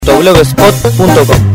blogspot.com.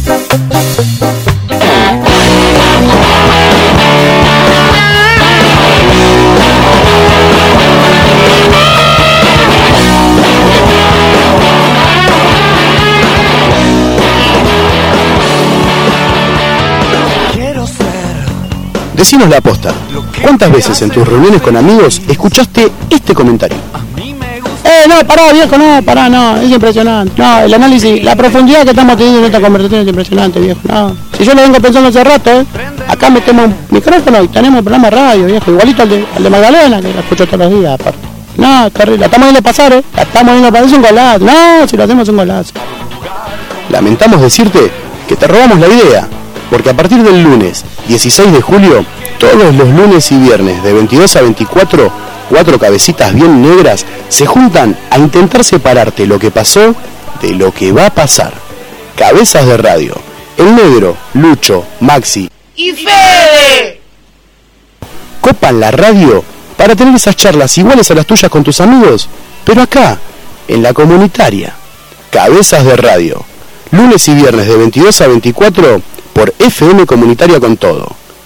Decinos la posta. ¿Cuántas veces en tus reuniones con amigos escuchaste este comentario? No, pará, viejo, no, es impresionante. No, el análisis, la profundidad que estamos teniendo en esta conversación es impresionante, viejo. No, si yo lo vengo pensando hace rato, acá metemos un micrófono y tenemos un programa de radio, viejo, igualito al de Magdalena, que la escucho todos los días, aparte. No, es terrible, la estamos viendo pasar, la estamos viendo pasar, es un golazo. No, si lo hacemos es un golazo. Lamentamos decirte que te robamos la idea, porque a partir del lunes 16 de julio, todos los lunes y viernes de 22 a 24, 4 cabecitas bien negras se juntan a intentar separarte lo que pasó de lo que va a pasar. Cabezas de radio. El Negro, Lucho, Maxi y Fede copan la radio para tener esas charlas iguales a las tuyas con tus amigos, pero acá, en la comunitaria. Cabezas de radio. Lunes y viernes de 22 a 24 por FM Comunitaria con todo.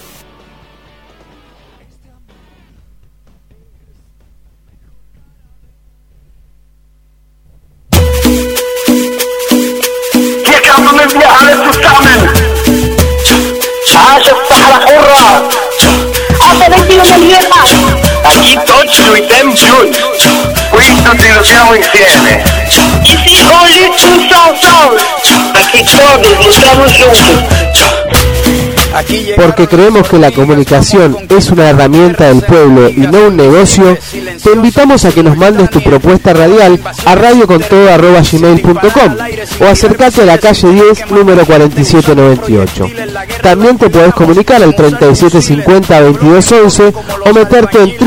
Aquí tots lluitem junts. Constitució insieme. y si hoy un sol, aquí todos estamos juntos. Porque creemos que la comunicación es una herramienta del pueblo y no un negocio, te invitamos a que nos mandes tu propuesta radial a radiocontodo@gmail.com o acércate a la calle 10, número 4798. También te podés comunicar al 3750-2211 o meterte en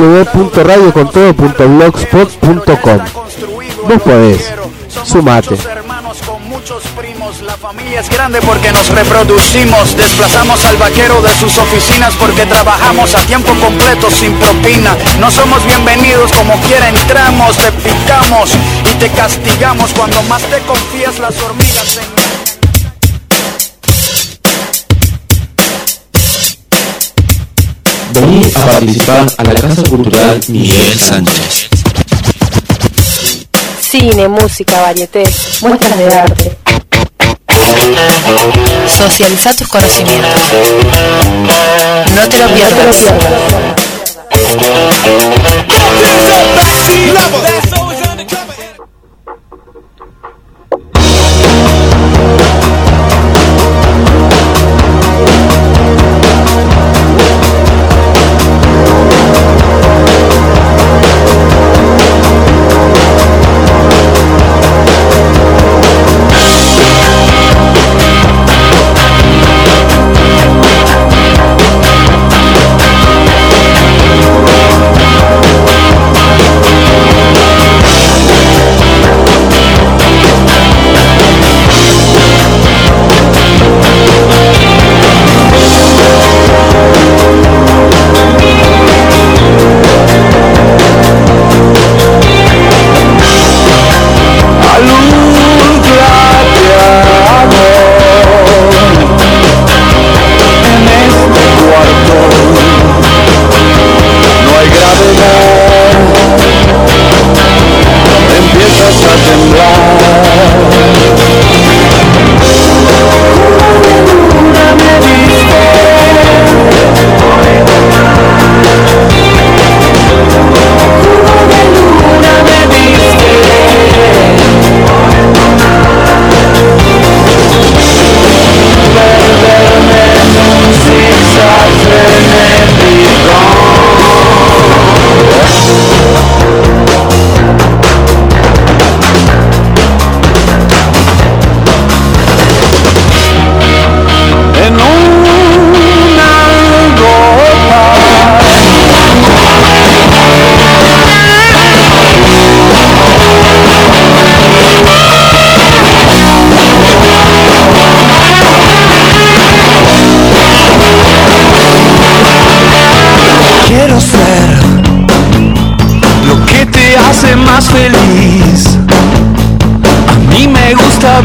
www.radiocontodo.blogspot.com. Vos podés, sumate. La familia es grande porque nos reproducimos. Desplazamos al vaquero de sus oficinas porque trabajamos a tiempo completo sin propina. No somos bienvenidos, como quiera entramos. Te picamos y te castigamos. Cuando más te confías, las hormigas Vení a participar a la Casa Cultural Miguel Sánchez. Cine, música, varieté, muestras de arte. Socializa tus conocimientos. No te lo pierdas.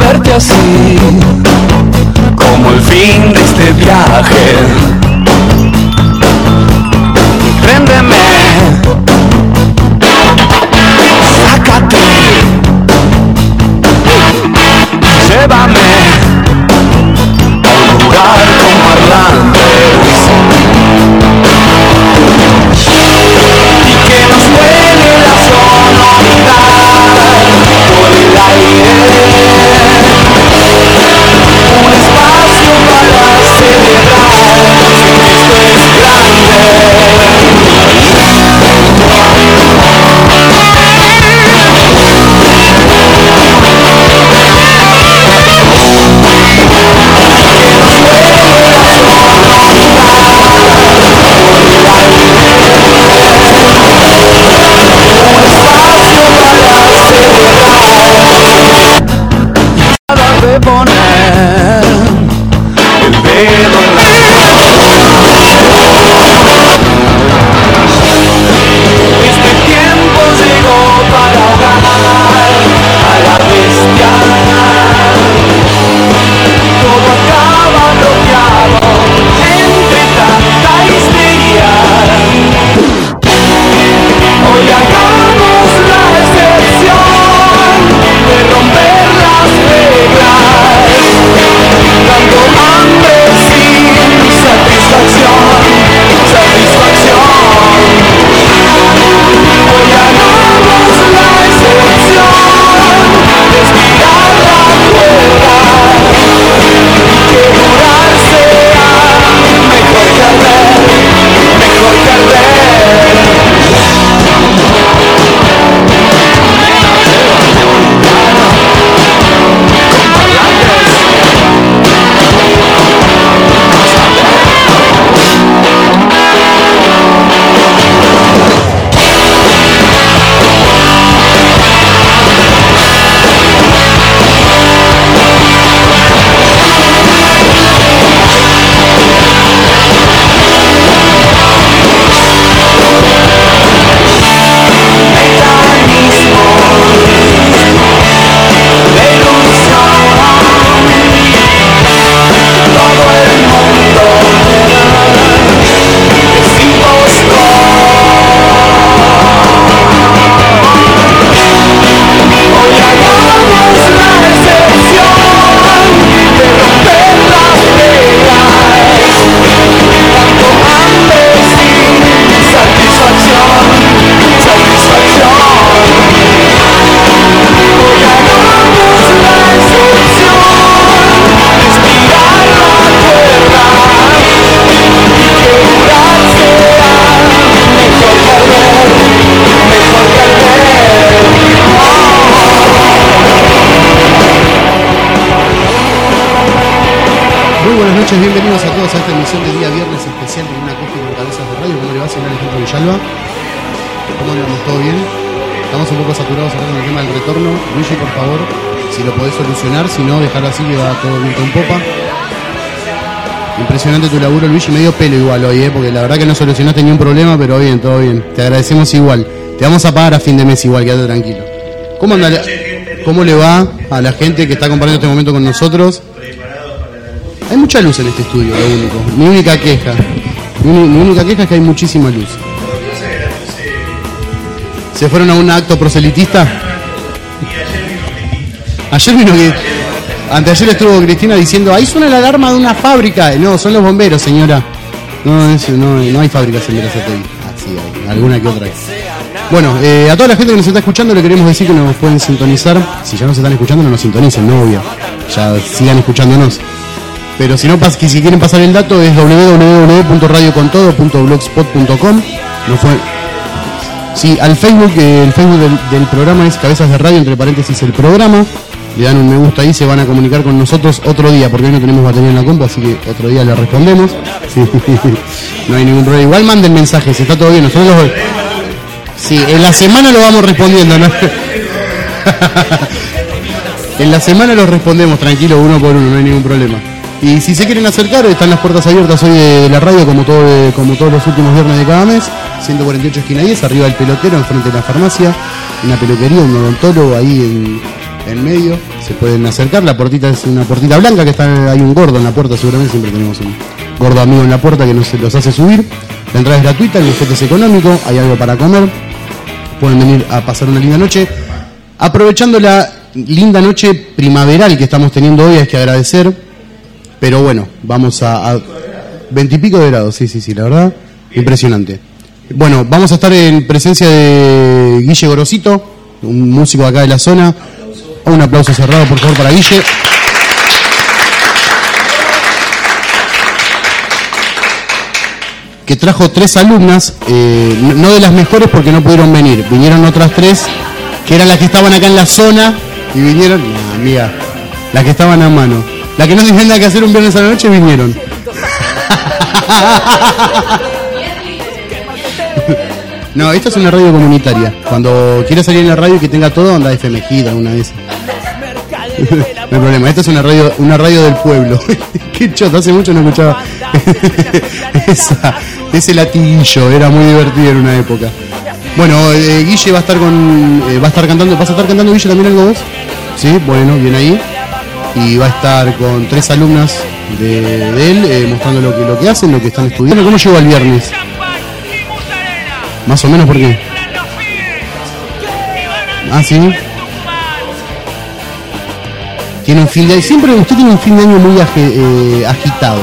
verte así, como el fin de este viaje. Préndeme, sácate, llévame a un lugar con parlantes y que nos vuele la sonoridad por el aire. Un espacio para celebrar que esto es grande. De poner el dedo en la este tiempo llegó para ahogar a la bestia. Todo acaba bloqueado entre tanta histeria. Hoy hagamos la excepción de romper las reglas, dando hambre sin satisfacción, satisfacción. Hoy hagamos la excepción de estirar la cuerda y que jurar sea mejor que arder, mejor que arder. Bienvenidos a todos a esta emisión de día viernes especial de una acústica en Cabezas de Radio. ¿Cómo le va, señor Alejandro Villalba? ¿Cómo andamos? ¿Todo bien? Estamos un poco saturados acá con el tema del retorno. Luigi, por favor, si lo podés solucionar, si no, dejarlo así que va todo bien con popa. Impresionante tu laburo, Luigi, medio pelo igual hoy, porque la verdad que no solucionaste ni un problema, pero bien, todo bien. Te agradecemos igual. Te vamos a pagar a fin de mes igual, quédate tranquilo. ¿Cómo anda? ¿Cómo le va a la gente que está compartiendo este momento con nosotros? Hay mucha luz en este estudio, lo único. Mi única queja. Mi única queja es que hay muchísima luz. ¿Se fueron a un acto proselitista? Ayer vino que... Anteayer estuvo Cristina diciendo, ahí suena la alarma de una fábrica. No, son los bomberos, señora. No hay fábricas en Berazategui. Ah, sí, hay alguna que otra. Bueno, a toda la gente que nos está escuchando le queremos decir que nos pueden sintonizar. Si ya nos están escuchando, no nos sintonicen, no, obvio. Ya sigan escuchándonos. Pero si no, si quieren pasar el dato es www.radiocontodo.blogspot.com. Sí, al Facebook, el Facebook del programa es Cabezas de Radio, entre paréntesis el programa. Le dan un me gusta ahí, se van a comunicar con nosotros otro día, porque hoy no tenemos batería en la compu, así que otro día le respondemos. Sí, no hay ningún problema. Igual manden mensajes, está todo bien. Nosotros sí, en la semana lo vamos respondiendo, ¿no? En la semana los respondemos, tranquilo, uno por uno, no hay ningún problema. Y si se quieren acercar, están las puertas abiertas hoy de la radio, como todos los últimos viernes de cada mes. 148 esquina 10, arriba del pelotero, enfrente de la farmacia. Una peluquería, un odontólogo ahí en medio. se pueden acercar. La puertita es una puertita blanca que está, hay un gordo en la puerta, seguramente siempre tenemos un gordo amigo en la puerta que nos los hace subir. La entrada es gratuita, el bufete es económico, hay algo para comer. Pueden venir a pasar una linda noche. Aprovechando la linda noche primaveral que estamos teniendo hoy, hay que agradecer. Pero bueno, vamos a 20 y pico de grados, sí, la verdad, impresionante. Bueno, vamos a estar en presencia de Guille Gorosito, un músico acá de la zona. Un aplauso cerrado, por favor, para Guille. Que trajo 3 alumnas, no de las mejores porque no pudieron venir. Vinieron otras 3, que eran las que estaban acá en la zona, y vinieron, amiga, las que estaban a mano. Las que no tenían nada que hacer un viernes a la noche vinieron. No, esta es una radio comunitaria. Cuando quieras salir en la radio y que tenga todo, anda FM Gira, una de esas. No hay problema, esta es una radio del pueblo. Qué choto, hace mucho no escuchaba ese latiguillo, era muy divertido en una época. Bueno, Guille va a estar cantando, ¿vas a estar cantando, Guille, también algo vos? Sí, bueno, bien ahí. Y va a estar con 3 alumnas de él, mostrando lo que hacen, lo que están estudiando. ¿Cómo llegó el viernes? Más o menos, ¿por qué? Ah, sí. Tiene un fin de año, siempre usted tiene un fin de año muy agitado.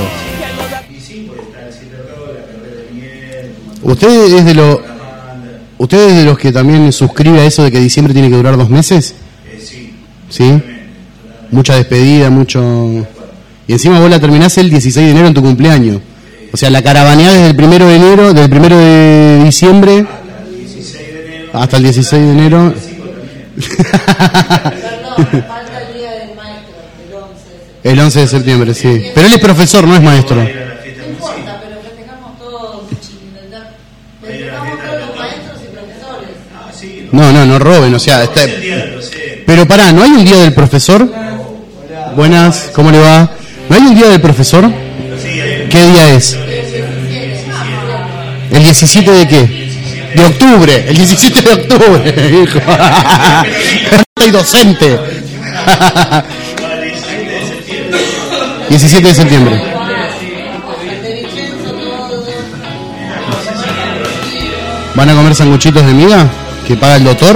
¿Usted es de los que también suscribe a eso de que diciembre tiene que durar 2 meses? Sí. Mucha despedida, mucho. Y encima vos la terminás el 16 de enero en tu cumpleaños. O sea, la caravaneada desde el 1 de enero, del 1 de diciembre hasta el 16 de enero. El 11 de septiembre, sí. Pero él es profesor, no es maestro. No importa, pero festejamos todos, festejamos todos los maestros y profesores. No roben, o sea, pero pará, ¿no hay un día del profesor? Buenas, ¿cómo le va? ¿No hay un día del profesor? ¿Qué día es? ¿El 17 de qué? De octubre, el 17 de octubre, hijo. Soy docente. 17 de septiembre. ¿Van a comer sanguchitos de miga que paga el doctor?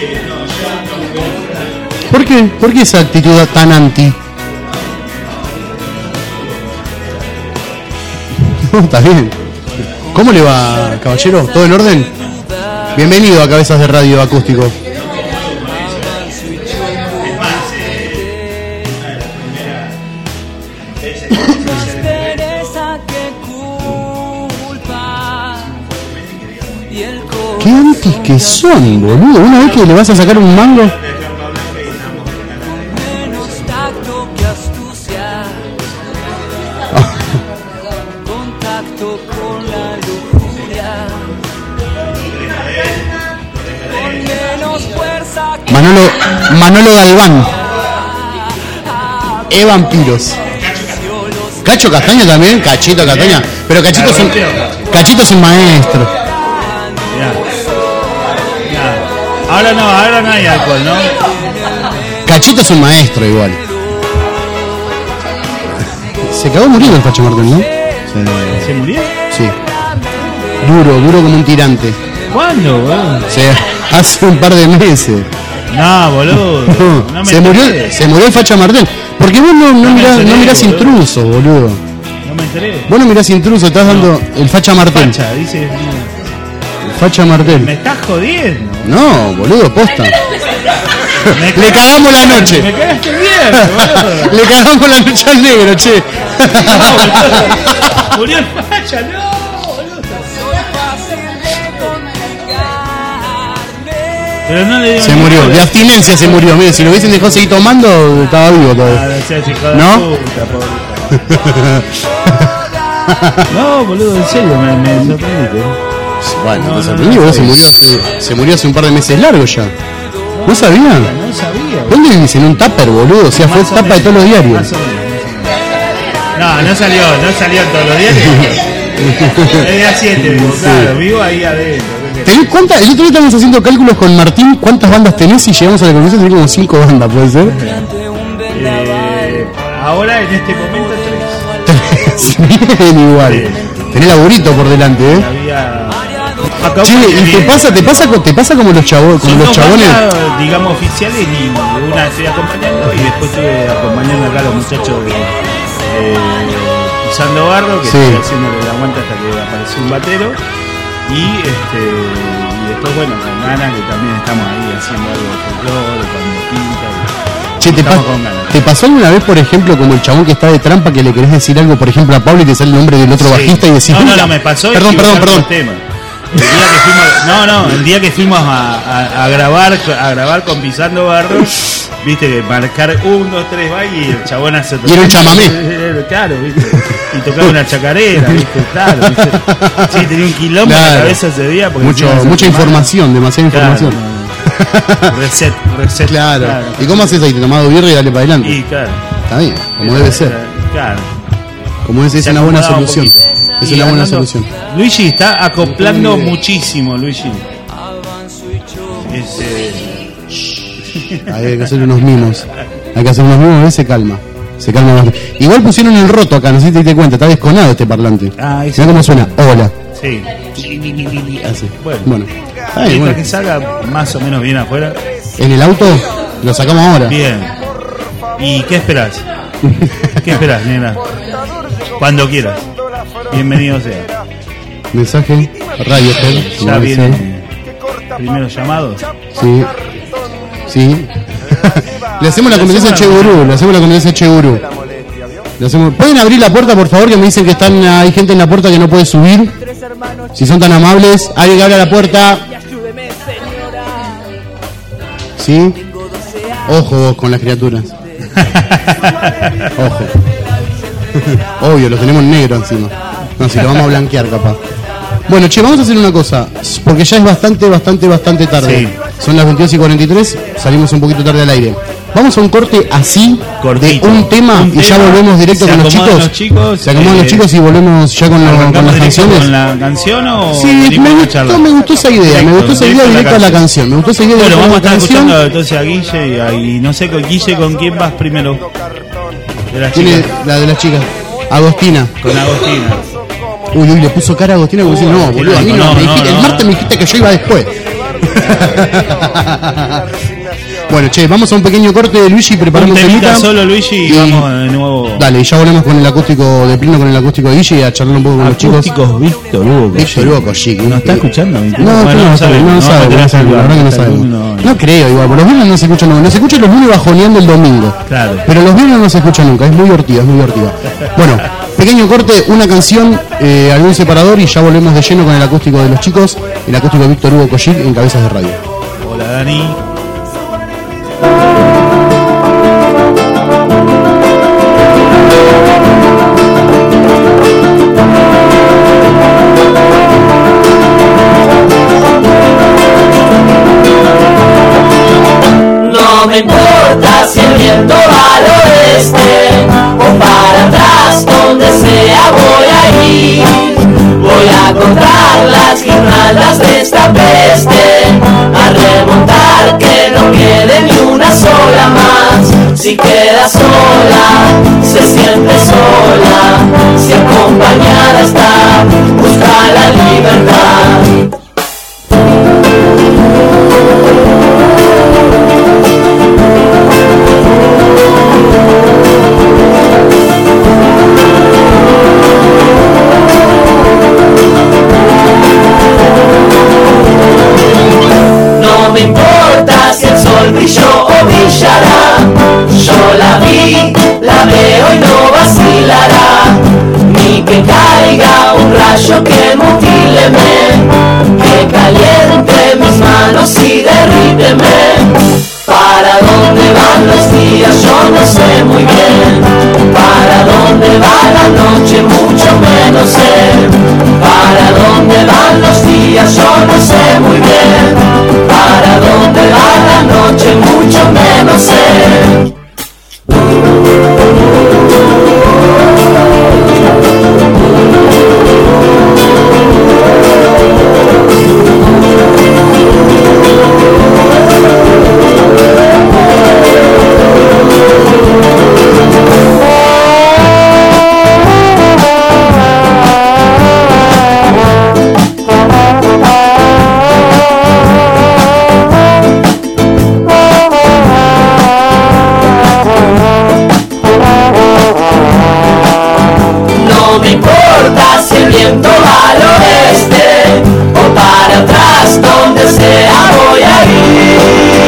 ¿Por qué? ¿Por qué esa actitud tan anti? No, está bien. ¿Cómo le va, caballero? ¿Todo en orden? Bienvenido a Cabezas de Radio Acústico. ¿Qué antis que son, boludo? Una vez que le vas a sacar un mango. Manolo Galván. Vampiros. Cacho Castaña también, Cachito Castaña. Pero Cachito es un maestro. Ya. Ahora no hay alcohol, ¿no? Cachito es un maestro igual. Se acabó muriendo el Facho Martel, ¿no? ¿Se murió? Sí. Duro como un tirante. ¿Cuándo, boludo? Hace un par de meses. No, boludo. No se murió el Facha Martel. Porque vos no mirás Intruso, boludo. No me enteré. Vos no mirás Intruso, estás dando el Facha Martel. Facha, dice. El Facha Martel. Me estás jodiendo. No, boludo, posta. Le cagamos la noche. Me cagaste bien, boludo. Le cagamos la noche al negro, che. No, murió el Facha, no. Pero no le se murió, de abstinencia se murió. Mire, si lo hubiesen dejado seguir tomando, estaba vivo todavía. ¿No? No, boludo, en serio, me sorprendiste. Bueno, me sorprendí, boludo, se murió hace un par de meses largo ya. ¿No sabía? No sabía. ¿Dónde vivís? En un tupper, boludo. O sea, fue tapa de todos los diarios. No salió en todos los diarios. Es de A7, claro, vivo ahí adentro. ¿Tenés cuántas? El otro día estábamos haciendo cálculos con Martín. ¿Cuántas bandas tenés? Y llegamos a la conclusión de que como 5 bandas, ¿puede ser? ahora en este momento 3. Bien, igual. Sí. Tenés laburito por delante, Che, ¿y te pasa como los chabones? Bandas, digamos, oficiales, y una estoy acompañando y después estuve acompañando acá a los muchachos de Pisando Barro, que estoy haciéndole la aguanta hasta que apareció un batero. Y después, bueno, con Gana, que también estamos ahí haciendo algo de folclore, cuando pinta. Che, ¿te pasó alguna vez, por ejemplo, como el chabón que está de trampa, que le querés decir algo, por ejemplo, a Pablo y te sale el nombre del otro bajista y decís... No, me pasó. Perdón. El día que fuimos a grabar con Pisando Barro, viste, que marcar 1, 2, 3 va y el chabón hace... Y era un chamamé. Claro, viste. Y tocaba una chacarera, viste, claro, viste. Sí, tenía un quilombo en la cabeza ese día. Mucha información, demasiada información. Reset. Claro. ¿Y cómo haces ahí? Te tomás 2 birras y dale para adelante. Y claro. Está bien, como debe ser. Claro. Como es una buena solución. Es una buena solución. Luigi está acoplando muchísimo, Luigi. Hay que hacer unos mimos. Se calma bastante. Igual pusieron el roto acá, no sé si te diste cuenta, está desconado este parlante. Mirá cómo suena. Hola. Sí. Así. Bueno. Para que salga más o menos bien afuera. En el auto lo sacamos ahora. Bien. ¿Y qué esperás? Nena? Cuando quieras. Bienvenido sea. Mensaje radio. Ya viene. Primeros llamados. Sí. Le hacemos la competencia a Che Gurú. ¿Pueden abrir la puerta, por favor? Que me dicen que hay gente en la puerta que no puede subir. Si son tan amables, alguien que abra la puerta. ¿Sí? Ojo vos con las criaturas. Ojo. Obvio, lo tenemos negro encima. No, si lo vamos a blanquear capaz. Bueno, che, vamos a hacer una cosa, porque ya es bastante tarde. Sí. Son las 22:43, salimos un poquito tarde al aire. Vamos a un corte así, cortito, de un tema y ya volvemos directo con los chicos. Se acomodan los chicos y volvemos ya con las canciones. ¿Con la canción o...? Sí, me gustó esa idea. Me gustó esa idea directo a la canción. Bueno, vamos a estar escuchando entonces a Guille y no sé, Guille, ¿con quién vas primero? La de las chicas. Agostina. Con Agostina. Uy, le puso cara a Agostina como decir, no, boludo, a mí no. El martes me dijiste que yo iba después. Bueno, che, vamos a un pequeño corte de Luigi, preparamos un temita solo, Luigi, y vamos de nuevo. Dale, y ya volvemos con el acústico de pleno, con el acústico de Guille, y a charlar un poco con los chicos. Víctor Hugo Koshik. ¿No está escuchando? No sabe, la verdad que no sabemos. No creo, igual, por los viernes no se escuchan nunca. No se escuchan los lunes bajoneando el domingo. Claro. Pero los viernes no se escuchan nunca, es muy divertido. Bueno, pequeño corte, una canción, algún separador, y ya volvemos de lleno con el acústico de los chicos, el acústico de Víctor Hugo Koshik en Cabezas de Radio. Hola, Dani. No me importa si el viento va al oeste o para atrás, donde sea voy a ir. Voy a cortar las guirnaldas de esta peste, a remontar que no quede ni una sola más. Si queda sola, se siente sola. Si acompañada está, busca la libertad. No me importa si el sol brilló o brillará, yo la vi, la veo y no vacilará, ni que caiga un rayo que mutíleme, que caliente mis manos y derríteme. ¿Para dónde van los días? Yo no sé muy bien. ¿Para dónde va la noche? Mucho menos sé. ¿Para dónde van los días? Yo no sé muy bien. ¿Para dónde va la noche? Mucho menos sé. importa si el viento va al oeste o para atrás, donde sea voy a ir.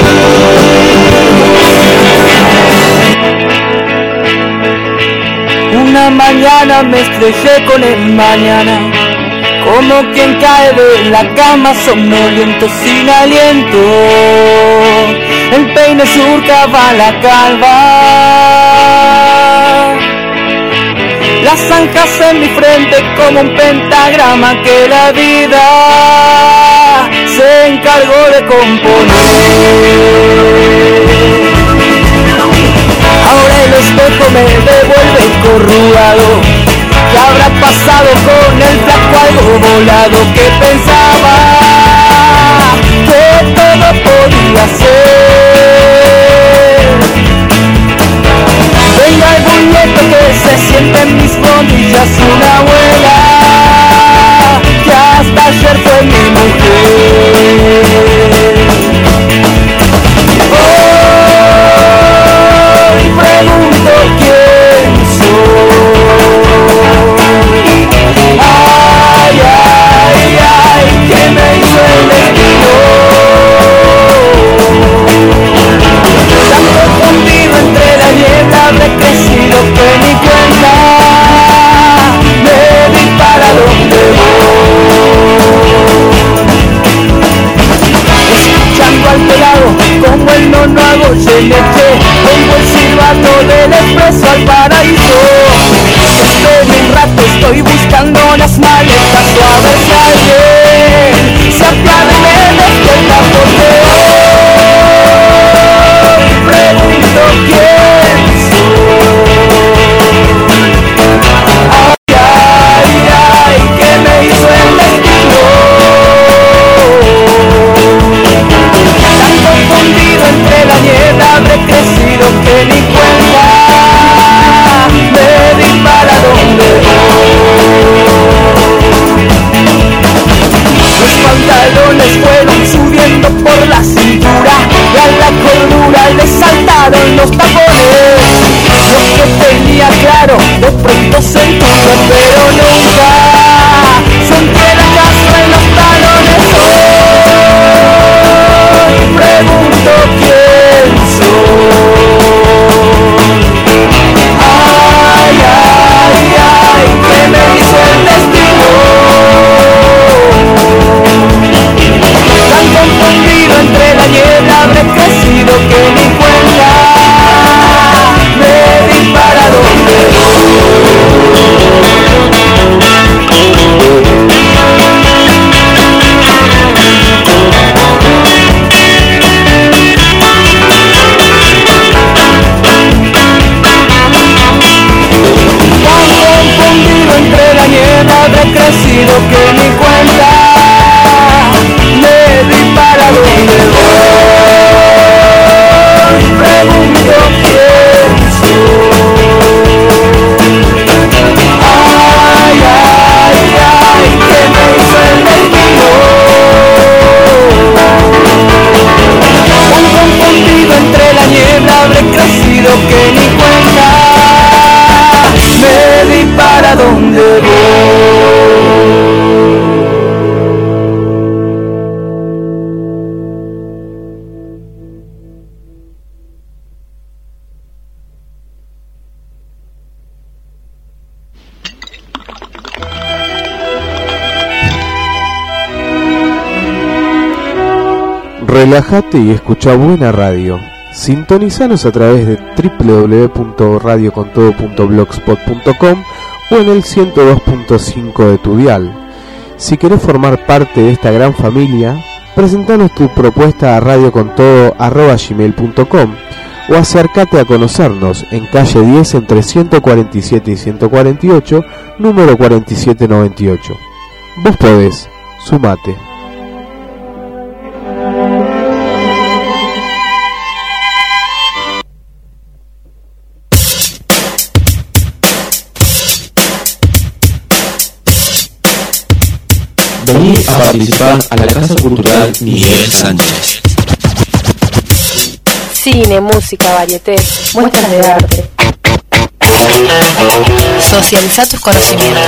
Una mañana me estrellé con el mañana, como quien cae de la cama somnoliento sin aliento. El peine surcaba la calva, las zanjas en mi frente como un pentagrama que la vida se encargó de componer. Ahora el espejo me devuelve corrugado. ¿Qué habrá pasado con el flaco algo volado que pensaba que todo podía ser? Venga algún nieto que se siente en mis rodillas, una abuela que hasta ayer fue mi mujer. Hoy pregunto quién soy. Ay, ay, ay, ¿qué me hizo el destino? Tan confundido entre la niebla, habré crecido que ni cuenta me di para donde voy. Escuchando al pelado, como el no hago, se le eché, pongo el silbato del expreso al paraíso. Desde un rato estoy buscando las maletas o a ver si alguien se apiada y me despierta, porque hoy pregunto quién soy. Ay, ay, ay, ¿qué me hizo el destino? Tan confundido entre la niebla, habré crecido que ni cuenta me di para donde voy. Los pantalones fueron subiendo por la cintura y a la cordura le saltaron los tapones. Lo que tenía claro de pronto se entuve, pero nunca sentí la caspa en los talones. Hoy pregunto quién soy. Ay, ay, ay, ¿qué me hizo el destino? Tan confundido entre la niebla, habré crecido que ni cuenta me di para donde entre la niebla, habré crecido que ni cuenta me di para donde voy. Pregunto quién soy. Ay, ay, ay, ¿qué me hizo el destino? Tan confundido entre la niebla, habré crecido que ni cuenta me di para donde voy. Relájate y escucha buena radio. Sintonizanos a través de www.radiocontodo.blogspot.com o en el 102.5 de tu dial. Si querés formar parte de esta gran familia, presentanos tu propuesta a radiocontodo@gmail.com o acércate a conocernos en calle 10 entre 147 y 148, número 4798. Vos podés, sumate. Vení a participar a la Casa Cultural Miguel Sánchez. Cine, música, varietés, muestras de arte. Socializa tus conocimientos.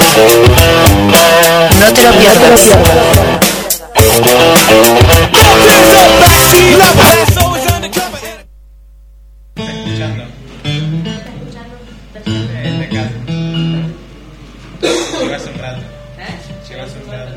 No te lo pierdas. Llevas un rato. Llevas un rato.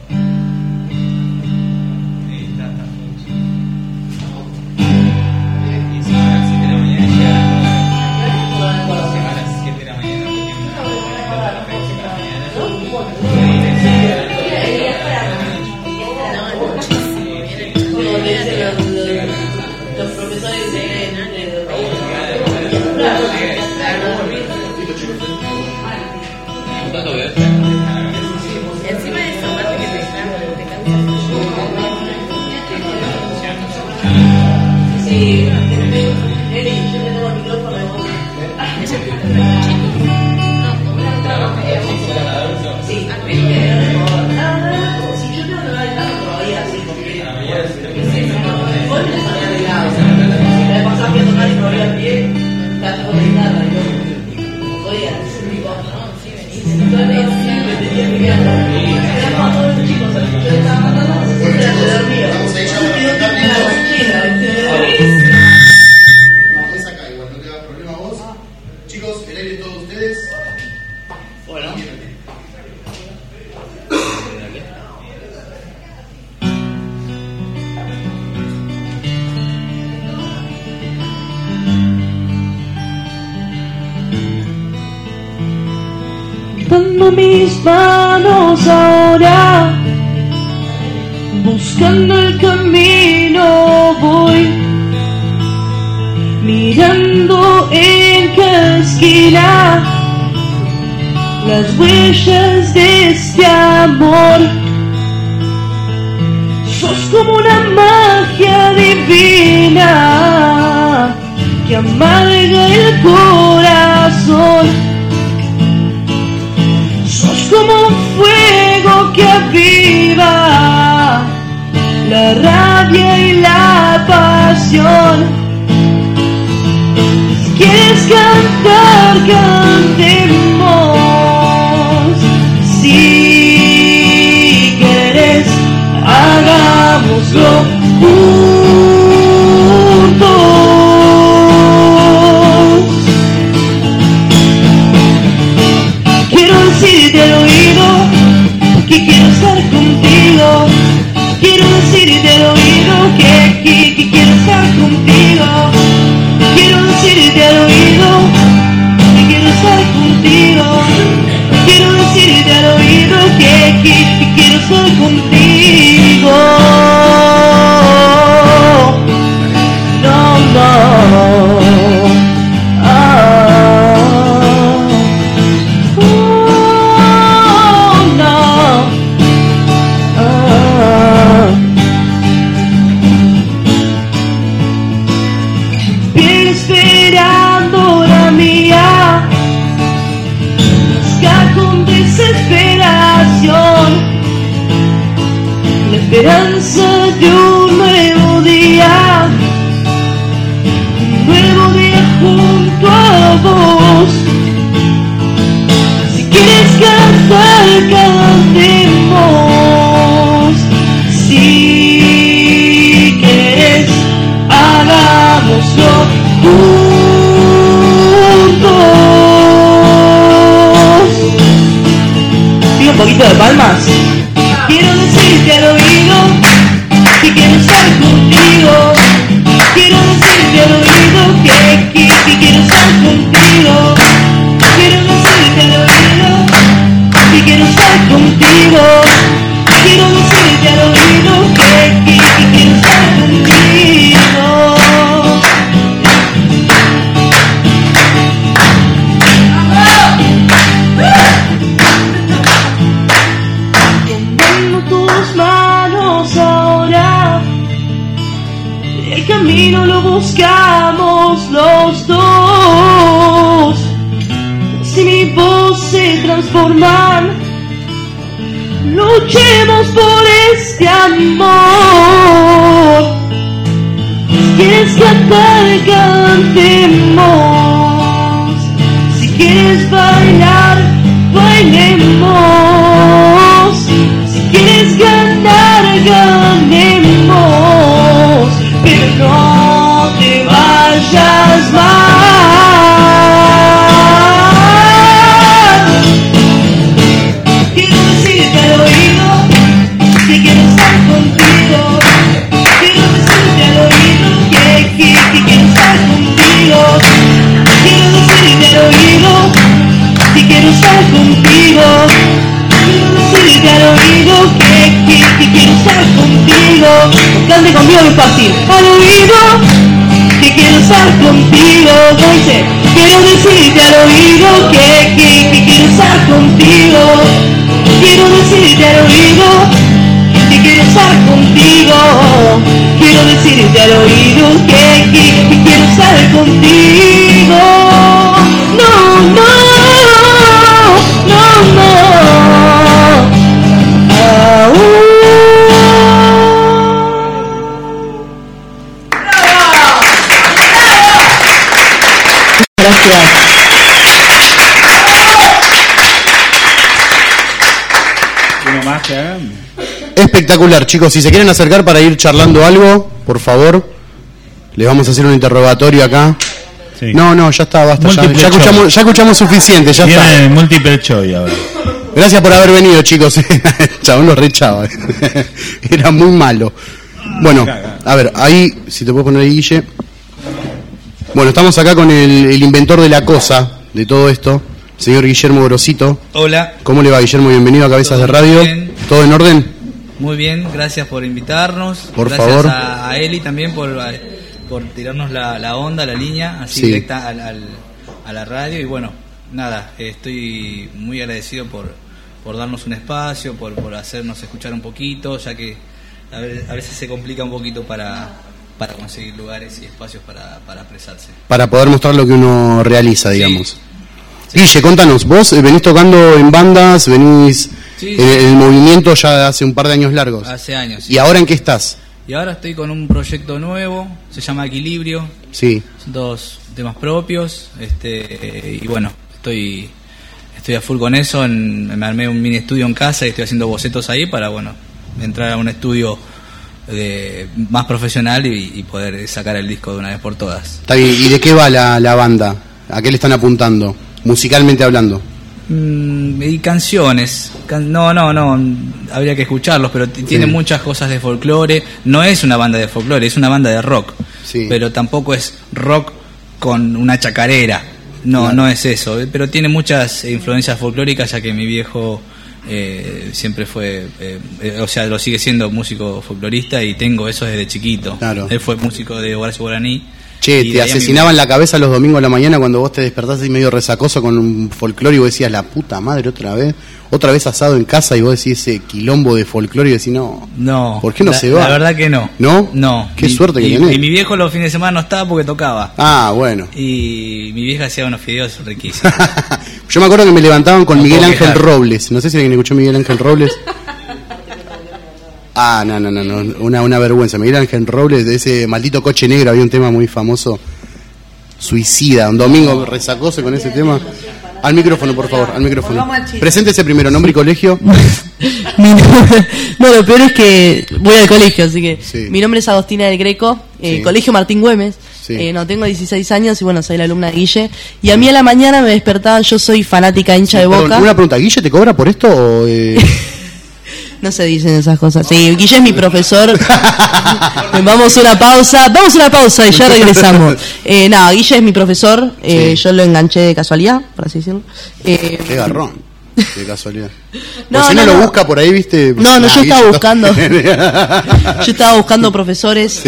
Dando mis manos ahora, buscando el camino voy, mirando en cada esquina las huellas de este amor. Sos como una magia divina que amarga el corazón. Como un fuego que aviva la rabia y la pasión. Si quieres cantar, cantemos. Si quieres, hagámoslo juntos. Quiero decirte al oído que quiero estar contigo. Quiero decirte al oído que quiero estar contigo. Quiero decirte al oído que quiero estar contigo. Quiero decirte al oído que quiero estar contigo. No, no. La esperanza de un nuevo día junto a vos. Si quieres cantar, cantemos. Si quieres, hagámoslo juntos. Pido un poquito de palmas. Quiero decirte al oído que quiero estar contigo. Quiero decirte al oído que quiero estar contigo. Quiero decirte al oído que quiero estar contigo. Quiero decirte al oído que quiero estar contigo. El camino lo buscamos los dos. Si mi voz se transforma, luchemos por este amor. Si quieres cantar, cantemos. Si quieres bailar, bailemos. Si quieres ganar, ganemos. Pero no te vayas más. Quiero decirte al oído que quiero estar contigo. Quiero decirte al oído que quiero estar contigo. Quiero decirte al oído que quiero estar contigo. Quiero decirte al oído que quiero estar contigo. Cante conmigo, es fácil. Al oído que quiero estar contigo. Dice, quiero decirte al oído que quiero estar contigo. Quiero decirte al oído que quiero estar contigo. Quiero decirte al oído que quiero estar contigo. No, no, no, no. ¿Uno más que hagan? Espectacular, chicos. Si se quieren acercar para ir charlando algo, por favor, les vamos a hacer un interrogatorio acá. Sí. No, ya está, basta. Ya escuchamos suficiente, ya está. Viene el multiple choice ahora. Gracias por haber venido, chicos. El chabón lo rechaba. Era muy malo. Bueno, a ver, ahí, si te puedo poner ahí, Guille. Bueno, estamos acá con el inventor de la cosa, de todo esto, señor Guillermo Grosito. Hola. ¿Cómo le va, Guillermo? Bienvenido a Cabezas de Radio. Bien. ¿Todo en orden? Muy bien, gracias por invitarnos. Por gracias favor. a Eli también por tirarnos la onda, la línea, así Sí. directa a la radio. Y bueno, nada, estoy muy agradecido por darnos un espacio, por hacernos escuchar un poquito, ya que a veces se complica un poquito para conseguir lugares y espacios para expresarse. Para poder mostrar lo que uno realiza, digamos. Sí. Guille, contanos, vos venís tocando en bandas, venís en el movimiento ya de hace un par de años largos. Hace años. ¿Y ahora en qué estás? Y ahora estoy con un proyecto nuevo, se llama Equilibrio. Sí. Son 2 temas propios, y bueno, estoy a full con eso. Me armé un mini estudio en casa y estoy haciendo bocetos ahí para, bueno, entrar a un estudio más profesional y poder sacar el disco de una vez por todas. Está bien. ¿Y de qué va la banda? ¿A qué le están apuntando? Musicalmente hablando. Y canciones. No, habría que escucharlos, pero tiene muchas cosas de folclore. No es una banda de folclore, es una banda de rock. Sí. Pero tampoco es rock con una chacarera. No es eso. Pero tiene muchas influencias folclóricas, ya que mi viejo siempre fue, o sea, lo sigue siendo músico folclorista y tengo eso desde chiquito. Claro. Él fue músico de Horacio Guaraní. Che, te asesinaban la cabeza los domingos a la mañana cuando vos te despertás así medio resacoso con un folclore y vos decías, la puta madre, otra vez asado en casa, y vos decís ese quilombo de folclore y decís, no, ¿por qué no se va? La verdad que no. ¿No? No. Qué suerte que tenés. Y mi viejo los fines de semana no estaba porque tocaba. Ah, bueno. Y mi vieja hacía unos fideos riquísimos. Yo me acuerdo que me levantaban con Miguel Ángel Robles. No sé si alguien escuchó Miguel Ángel Robles. Ah, no, una vergüenza. Miguel Ángel Robles, de ese maldito coche negro, había un tema muy famoso, Suicida, un domingo resacoso con ese tema. Al micrófono, por favor, al micrófono. Preséntese primero, nombre y colegio. No, lo peor es que voy al colegio, así que mi nombre es Agostina del Greco, Colegio Martín Güemes. Tengo 16 años y bueno, soy la alumna de Guille. Y a mí a la mañana me despertaban, yo soy fanática hincha de Boca. Perdón, una pregunta, ¿Guille te cobra por esto o...? No se dicen esas cosas. Sí, Guille es mi profesor. Vamos a una pausa y ya regresamos. Guille es mi profesor. Yo lo enganché de casualidad, por así decirlo. Qué garrón, de casualidad. No lo busca por ahí, ¿viste? No, yo estaba buscando. Yo estaba buscando profesores.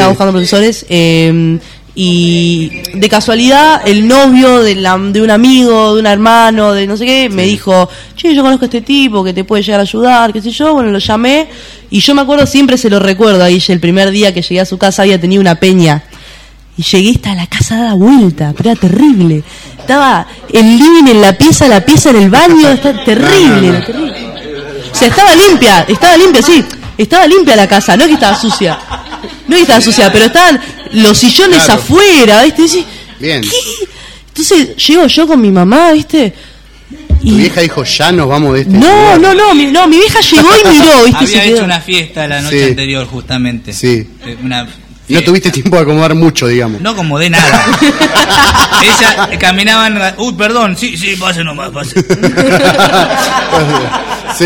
Y de casualidad el novio de un amigo, de un hermano, de no sé qué, me dijo, che, yo conozco a este tipo que te puede llegar a ayudar, qué sé yo. Bueno, lo llamé y yo me acuerdo, siempre se lo recuerdo a Guille, el primer día que llegué a su casa había tenido una peña y llegué hasta la casa dada vuelta, pero era terrible. Estaba el living en la pieza en el baño, estaba terrible, terrible. O sea, estaba limpia, sí, estaba limpia la casa, no es que estaba sucia, pero estaban los sillones afuera, ¿viste? Bien. ¿Qué? Entonces llego yo con mi mamá, ¿viste? Tu vieja dijo, ya nos vamos de este No, lugar. no, mi vieja llegó y miró, ¿viste? Había hecho una fiesta la noche anterior, justamente. Sí. Una no tuviste tiempo de acomodar mucho, digamos. No acomodé nada. Ella caminaban. Perdón, sí, pase nomás, pase. Sí.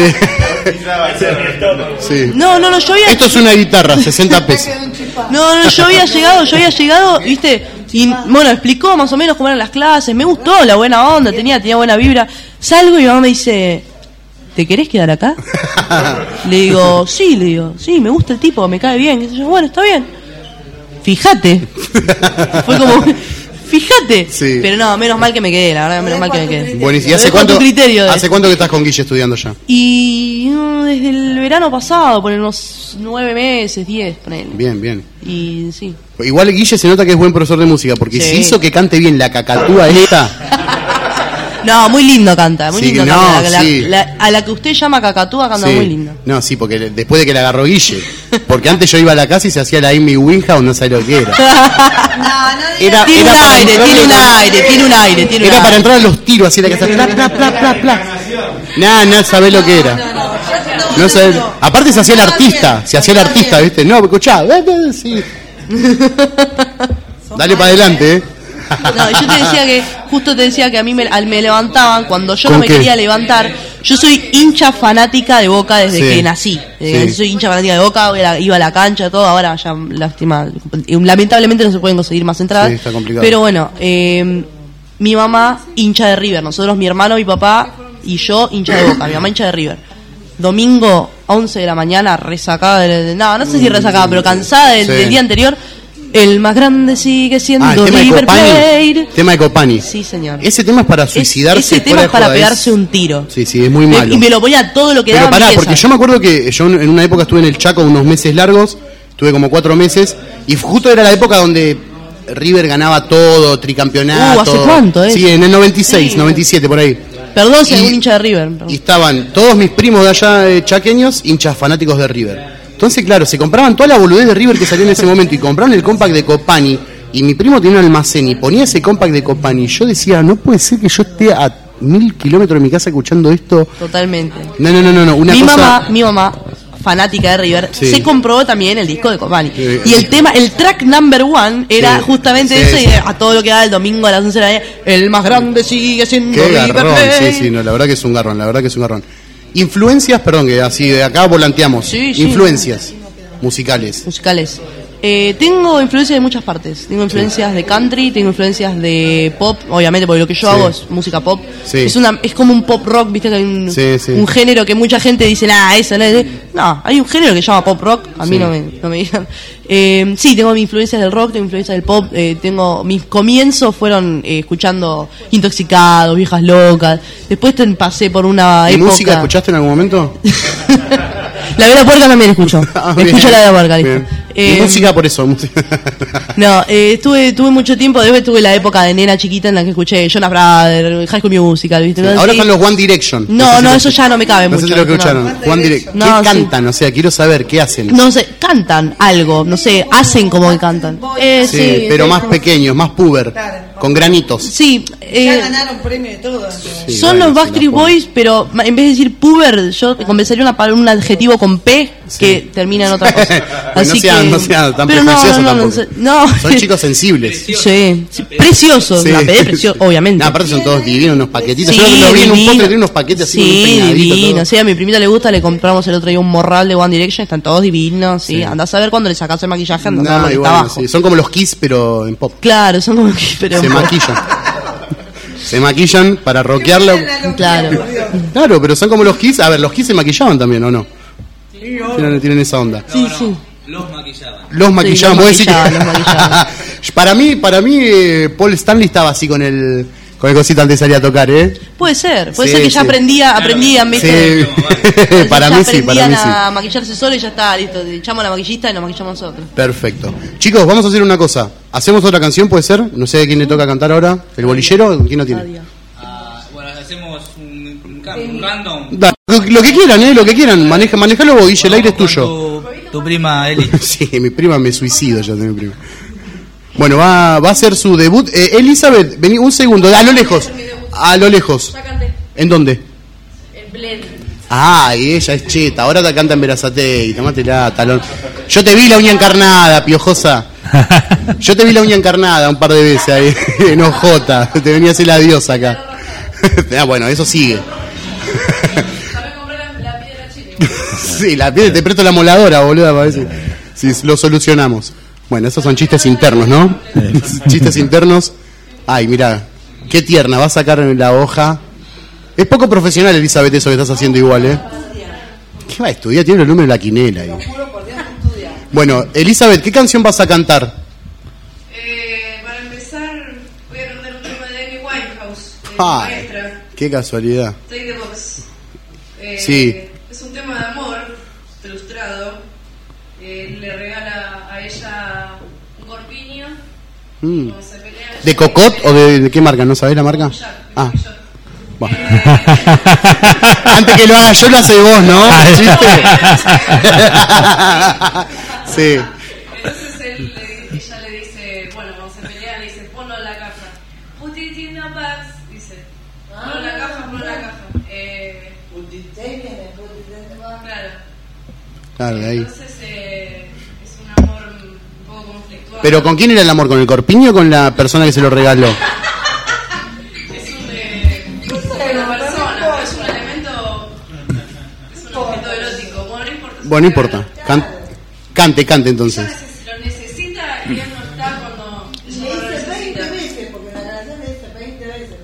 Sí. No, yo había... Esto es una guitarra, 60 pesos. No, yo había llegado, ¿viste? Y bueno, explicó más o menos cómo eran las clases. Me gustó la buena onda, tenía buena vibra. Salgo y mi mamá me dice, ¿te querés quedar acá? Le digo, sí, me gusta el tipo, me cae bien. Y yo, bueno, está bien. Fíjate. Fue como, fíjate. Sí. Pero no, menos mal que me quedé, la verdad, menos mal que me quedé. Buenísimo. ¿Y hace cuánto que estás con Guille estudiando ya? Y desde el verano pasado, por unos 9 meses, 10, ponele. Bien. Y sí. Igual Guille se nota que es buen profesor de música, porque si hizo que cante bien la cacatúa esta... No, muy lindo canta, muy lindo canta. Sí. A la que usted llama cacatúa canta muy lindo. No, sí, porque después de que la agarró Guille. Porque antes yo iba a la casa y se hacía la Amy Winehouse, no sabía lo que era. Tiene un aire. Era para entrar a los tiros, así la que hacía pla. No sabés lo que era. No sabés. Aparte se hacía el artista, ¿viste? No, escuchá, sí. Dale para adelante, No, yo te decía que a mí me levantaban cuando yo no me quería levantar. Yo soy hincha fanática de Boca desde que nací. Soy hincha fanática de Boca, iba a la cancha, todo. Ahora ya, lástima, lamentablemente no se pueden conseguir más entradas. Sí, está complicado. Pero bueno, mi mamá hincha de River. Nosotros, mi hermano, mi papá y yo hincha de Boca. Mi mamá hincha de River. Domingo, 11 de la mañana, resacada no sé si resacada, pero cansada del día anterior. El más grande sigue siendo River Plate. Tema de Copani. Sí, señor. Ese tema es para suicidarse. Ese tema es para pegarse un tiro. Sí, es muy malo. Y me lo ponía todo lo que daba. Pero pará, porque yo me acuerdo que yo en una época estuve en el Chaco unos meses largos, estuve como 4 meses, y justo era la época donde River ganaba todo, tricampeonato. ¿Hace cuánto, Sí, en el 96, 97, por ahí. Perdón si hay un hincha de River. Y estaban todos mis primos de allá chaqueños, hinchas fanáticos de River. Entonces, claro, se compraban toda la boludez de River que salió en ese momento y compraron el compact de Copani. Y mi primo tenía un almacén y ponía ese compact de Copani. Y yo decía, no puede ser que yo esté a 1000 kilómetros de mi casa escuchando esto. Totalmente. No. Mi mamá, fanática de River, se compró también el disco de Copani. Y el track number 1 era justamente eso. Y a todo lo que daba el domingo a las 11 de la mañana, el más grande sigue siendo River Plate. Sí, la verdad que es un garrón, Influencias, perdón, que así de acá volanteamos. Influencias musicales. Tengo influencias de muchas partes. Tengo influencias de country, tengo influencias de pop, obviamente, porque lo que yo hago es música pop. Es como un pop rock, viste que hay un género que mucha gente dice, eso no, hay un género que se llama pop rock, a mí no me digan. Tengo mis influencias del rock, tengo influencias del pop, mis comienzos fueron escuchando Intoxicados, Viejas Locas, después pasé por una época... ¿Música escuchaste en algún momento? La Vela Puerca también escucho. Escucho la Vela Puerca, listo. Música por eso. No, tuve mucho tiempo, después tuve la época de nena chiquita en la que escuché Jonas Brothers, High School Musical, ¿viste? Ahora están los One Direction. No, eso ya no me cabe mucho. No sé si lo escucharon. One Direction. ¿Qué cantan? O sea, quiero saber, ¿qué hacen? No sé, cantan algo, no sé, hacen como que cantan. Sí, pero más pequeños, más puber, con granitos. Sí. Ya ganaron premio y todo. Son los Backstreet Boys, pero en vez de decir puber, yo comenzaría un adjetivo con P que termina en otra cosa. Así no sean tan prejuiciosos tampoco. No. Son chicos sensibles. Sí. Preciosos. La PD precioso, obviamente. Aparte son todos divinos, unos paquetitos. Yo lo vi en un postre, tiene unos paquetes así. Sí, divinos. Sí, a mi primita le gusta, le compramos el otro día un morral de One Direction, están todos divinos. Sí. Andás a ver cuando le sacás el maquillaje, andás a ver lo que está abajo. Son como los Kiss, pero en pop. Claro, son como Kiss, pero se maquillan. Se maquillan para rockearlo. Claro, pero son como los Kiss. A ver, los Kiss se maquillaban también, ¿o no? Tienen esa onda. Sí. Los maquillaban, vos decís que... para mí Paul Stanley estaba así con el cosito antes de salir a tocar, Puede ser que ya aprendían, ¿viste? Sí. Para mí sí. A maquillarse solo y ya está, listo. Echamos a la maquillista y nos maquillamos nosotros. Perfecto. Chicos, vamos a hacer una cosa. ¿Hacemos otra canción, puede ser? No sé a quién le toca cantar ahora. ¿El bolillero? ¿Quién no tiene? Bueno, hacemos un random. Lo que quieran, lo que quieran. Manejalo vos, Guille, el aire es tuyo. Tu prima Eli. Sí, mi prima me suicido ya de mi prima. Bueno, va a ser su debut. Elizabeth, vení un segundo, a lo lejos. ¿En dónde? En pleno. Ah, y ella es cheta, ahora te canta en Verazategui, tomátela, talón. Yo te vi la uña encarnada, piojosa. Yo te vi la uña encarnada un par de veces ahí, en Ojota. Te venía a hacer la diosa acá. Bueno, eso sigue. Sí, la piedra, te presto la moladora, boluda, para ver si lo solucionamos. Bueno, esos son chistes internos, ¿no? Chistes internos. Ay, mira, qué tierna, va a sacar la hoja. Es poco profesional, Elizabeth, eso que estás haciendo igual, ¿eh? ¿Qué va a estudiar? Tiene el número de la quinela ahí. Bueno, Elizabeth, ¿qué canción vas a cantar? Para empezar, voy a cantar un tema de Amy Winehouse, Maestra. Qué casualidad. Take the Box. Sí. Es un tema de amor, frustrado. Le regala a ella un corpiño. Se pelea. ¿De Cocot o de qué marca? ¿No sabés la marca? Ah. Bueno. Antes que lo haga yo, lo hace vos, ¿no? Sí. Entonces ella le dice, bueno, cuando se pelean, le dice, ponlo en la caja. Put it in the box, dice. Ponlo en la caja, ponlo en la caja. Claro. Claro, de ahí. Entonces es un amor un poco conflictuado. ¿Pero con quién era el amor? ¿Con el corpiño o con la persona que se lo regaló? Bueno, no importa. Cante entonces. Lo necesita y él no está cuando ella lo necesita. 20 veces, porque la canción le dice 20 veces.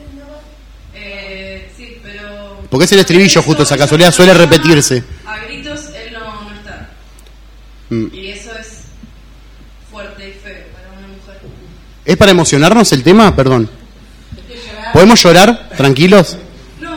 Sí, pero... Porque es el estribillo justo, esa casualidad suele repetirse. A gritos él no está. Y eso es fuerte y feo para una mujer. ¿Es para emocionarnos el tema? Perdón. ¿Podemos llorar? ¿Tranquilos? No.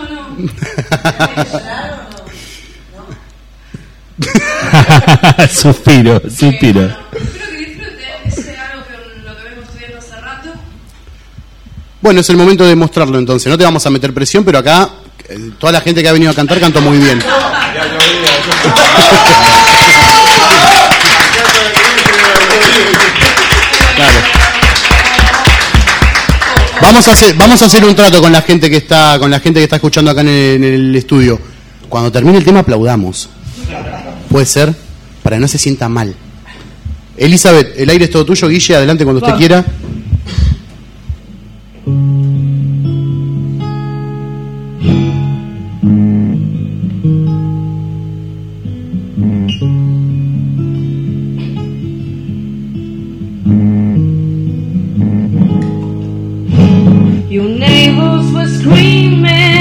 Suspiro. Espero que disfruten, es algo que lo que vengo estudiando hace rato. Bueno, es el momento de mostrarlo entonces. No te vamos a meter presión, pero acá toda la gente que ha venido a cantar cantó muy bien. Claro. Vamos a hacer un trato con la gente que está escuchando acá en el estudio. Cuando termine el tema aplaudamos. Puede ser, para que no se sienta mal. Elizabeth, el aire es todo tuyo. Guille, adelante cuando usted quiera. Your neighbors were screaming,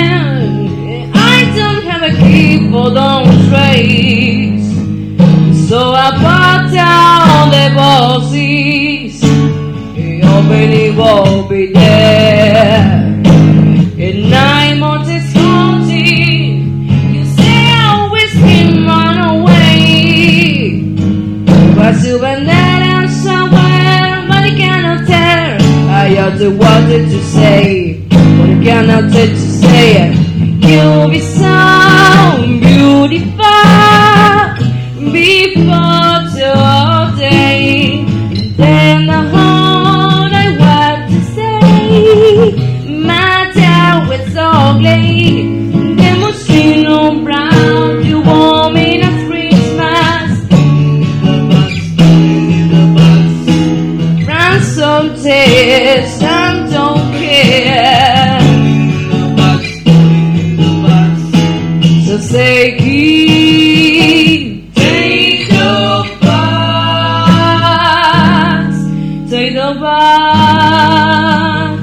I don't have a key for those trays. So I bought down the bosses, your Benny will be there. In 9 months it's haunting, you say I'll whisk him run away. But you went there somewhere, but he cannot tell. I just wanted to say, but you cannot tell to say it. You'll be so beautiful before today. And then the whole I want to say, my town was ugly. There must be no brown, you want me to Christmas. Ransom taste, I don't care. So say keep, take the box, take the box.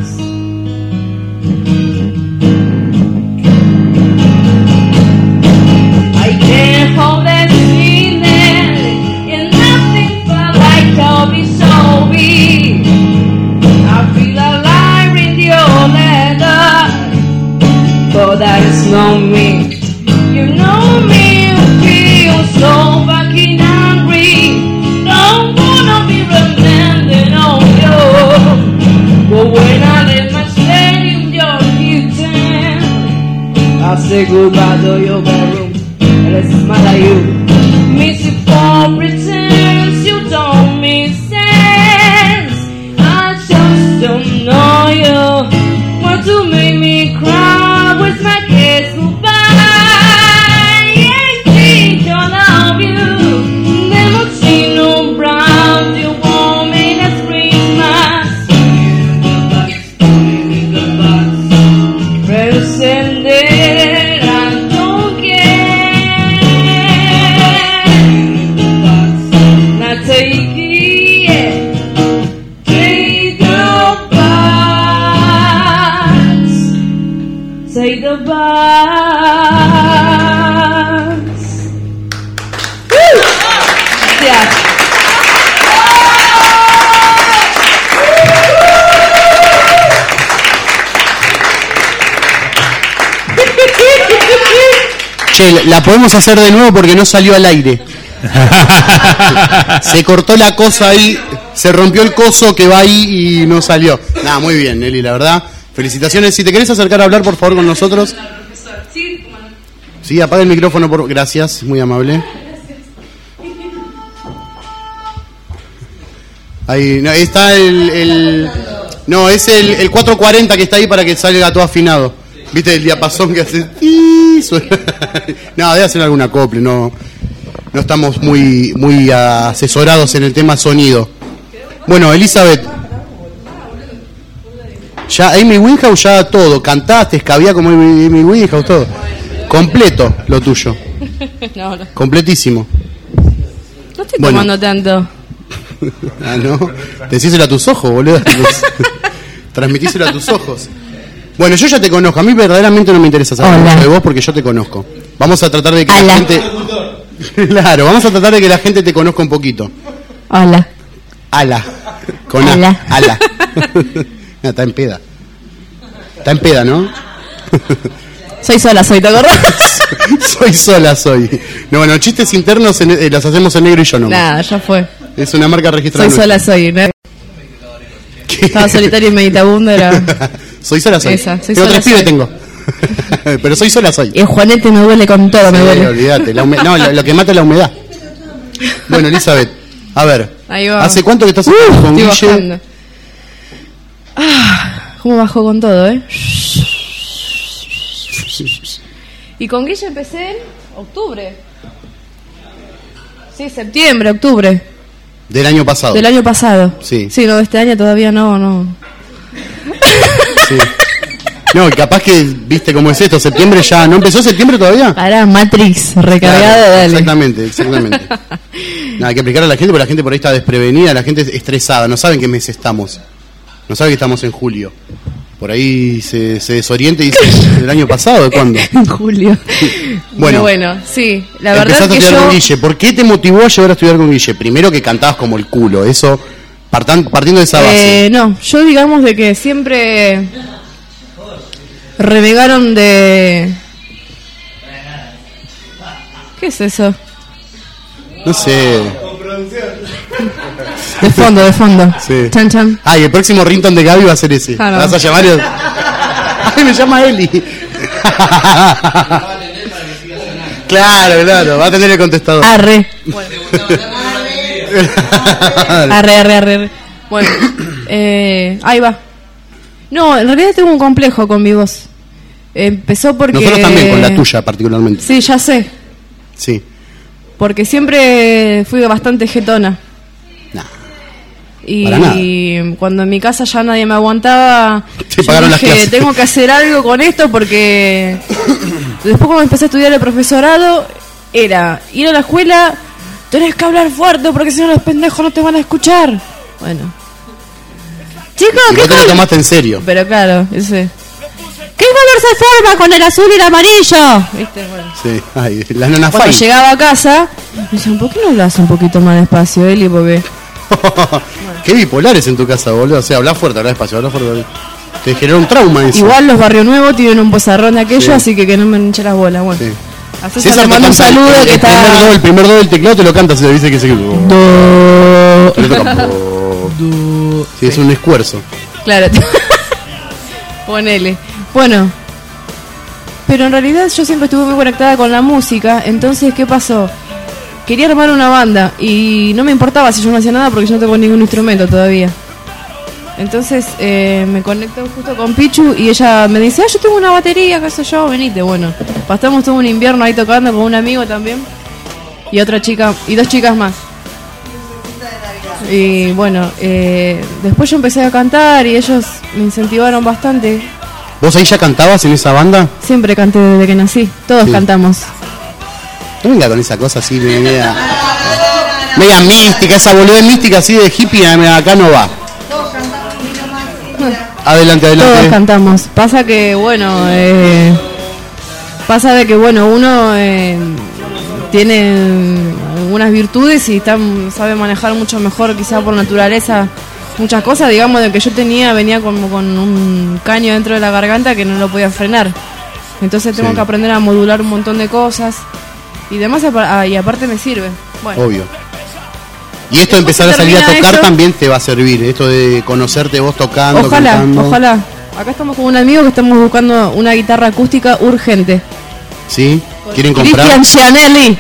I can't hold that feeling, and nothing but like I'll be so weak. I feel alive in your leather, but that is not me. You know me, you feel so fucking hungry. Don't wanna be remembered on you. But when I let my sled in your kitchen, I say goodbye to your bedroom, and I smile at you. Miss you for pretense, you don't make sense. I just don't know you. Want to make me cry with my Say the bus. Gracias. Che, la podemos hacer de nuevo porque no salió al aire. Se cortó la cosa ahí, se rompió el coso que va ahí y no salió. Nada, muy bien, Nelly, la verdad. Felicitaciones. Si te querés acercar a hablar, por favor, con nosotros. Sí, apaga el micrófono, por... Gracias, muy amable. Ahí, no, está No, es el 440 que está ahí para que salga todo afinado. ¿Viste el diapasón que hace? No, debe hacer algún acople, no estamos muy asesorados en el tema sonido. Bueno, Elizabeth. Ya Amy Winehouse, ya todo. Cantaste, escabía como Amy Winehouse, todo. Completo lo tuyo. No. Completísimo. No estoy tomando tanto. Ah, no. Decíselo a tus ojos, boludo. Transmitíselo a tus ojos. Bueno, yo ya te conozco. A mí verdaderamente no me interesa saber mucho de vos porque yo te conozco. Vamos a tratar de que la gente... Claro, vamos a tratar de que la gente te conozca un poquito. Hola. Ala. Con Ala. A. Ala. No, está en peda. Está en peda, ¿no? Soy sola, ¿te acordás? Soy sola. No, bueno, chistes internos los hacemos en negro y yo no. Nada, ya fue. Es una marca registrada. Soy. ¿No? Estaba solitario y meditabundo, era... Soy sola. Esa, soy tengo sola, 3 pibes, tengo. Pero soy sola. Y el Juanete me duele con todo, sí, me duele. Olvídate, no, lo que mata es la humedad. Bueno, Elizabeth, a ver. Ahí va. ¿Hace cuánto que estás con Guille? Bajando. ¿Cómo bajó con todo, Y con Guille empecé en octubre. Sí, septiembre, octubre. Del año pasado. Del año pasado. Sí. Sí, no, de este año todavía no. Sí. No, capaz que viste cómo es esto. Septiembre ya. ¿No empezó septiembre todavía? Para Matrix, recargado, claro, dale. Exactamente. Nada, hay que explicarle a la gente porque la gente por ahí está desprevenida, la gente es estresada. No saben qué mes estamos. No saben que estamos en julio. Por ahí se desorienta y dice, ¿del año pasado? ¿De cuándo? En julio. Bueno, sí. La verdad empezaste es que a estudiar yo... con Guille. ¿Por qué te motivó a llevar a estudiar con Guille? Primero que cantabas como el culo. Eso, partiendo de esa base. No, yo digamos de que siempre renegaron de... ¿Qué es eso? No sé. De fondo. Sí. Chan, chan. Ah, y el próximo ringtone de Gaby va a ser ese. Ah, no. ¿Vas a llamar? Ay, me llama Eli. Claro, va a tener el contestador. Arre. Arre. Bueno, ahí va. No, en realidad tengo un complejo con mi voz. Empezó porque... Nosotros también, con la tuya particularmente. Sí, ya sé. Sí. Porque siempre fui bastante jetona. Nah, y cuando en mi casa ya nadie me aguantaba, te pagaron las clases. Tengo que hacer algo con esto porque después cuando empecé a estudiar el profesorado era ir a la escuela, tenés que hablar fuerte porque si no los pendejos no te van a escuchar. Bueno, chicos, y vos te lo tomaste en serio. Pero claro, ese... ¿Qué color se forma con el azul y el amarillo? ¿Viste? Bueno. Sí, ay, la nana Cuando Fay. llegaba a casa, me decían, ¿por qué no hablas un poquito más despacio, Eli? Porque... Qué bipolares en tu casa, boludo. O sea, habla fuerte, habla despacio, Te generó un trauma eso. Igual los Barrio Nuevos tienen un bozarrón de aquello, sí. Así que no me hinche las bolas. Bueno. Sí. Así César te mando un saludo que está... El primer do del teclado te lo canta, se le dice que se... Do. Le toca... Do. Sí, es un esfuerzo. Claro. Ponele. Bueno. Pero en realidad yo siempre estuve muy conectada con la música. Entonces, ¿qué pasó? Quería armar una banda y no me importaba si yo no hacía nada porque yo no tengo ningún instrumento todavía. Entonces me conecto justo con Pichu y ella me dice, yo tengo una batería, qué sé yo, venite. Bueno, pasamos todo un invierno ahí tocando con un amigo también y otra chica, y 2 chicas más. Y bueno, después yo empecé a cantar y ellos me incentivaron bastante. ¿Vos ahí ya cantabas en esa banda? Siempre canté desde que nací, todos cantamos. No venga con esa cosa así, media mística, esa boludez mística así de hippie, acá no va. Adelante, adelante. Todos cantamos. Pasa que, bueno, uno tiene algunas virtudes y sabe manejar mucho mejor, quizá por naturaleza, muchas cosas. Digamos, de que yo venía como con un caño dentro de la garganta que no lo podía frenar. Entonces tengo que aprender a modular un montón de cosas y demás, y aparte me sirve. Bueno. Obvio. Y esto de empezar a salir a tocar también te va a servir, esto de conocerte vos tocando, cantando. Ojalá. Acá estamos con un amigo que estamos buscando una guitarra acústica urgente. ¿Sí? ¿Quieren comprar? Cristian Gianelli.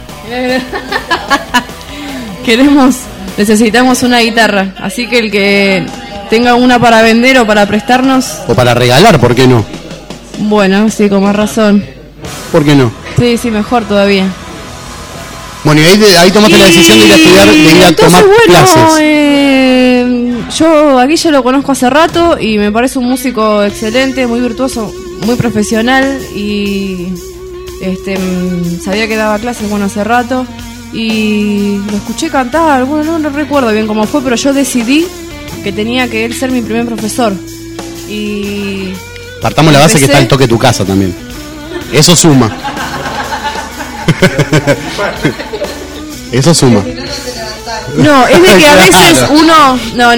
Necesitamos una guitarra, así que el que tenga una para vender o para prestarnos. O para regalar, ¿por qué no? Bueno, sí, con más razón. ¿Por qué no? Sí, mejor todavía. Bueno, y ahí tomaste la decisión de ir a estudiar, de ir a tomar clases. Yo a Guille lo conozco hace rato y me parece un músico excelente, muy virtuoso, muy profesional y sabía que daba clases, bueno, hace rato y lo escuché cantar, bueno, no recuerdo bien cómo fue, pero yo decidí que tenía que él ser mi primer profesor y... Partamos la base que está el toque de tu casa también. Eso suma. Eso suma. No, es de que a veces uno... No.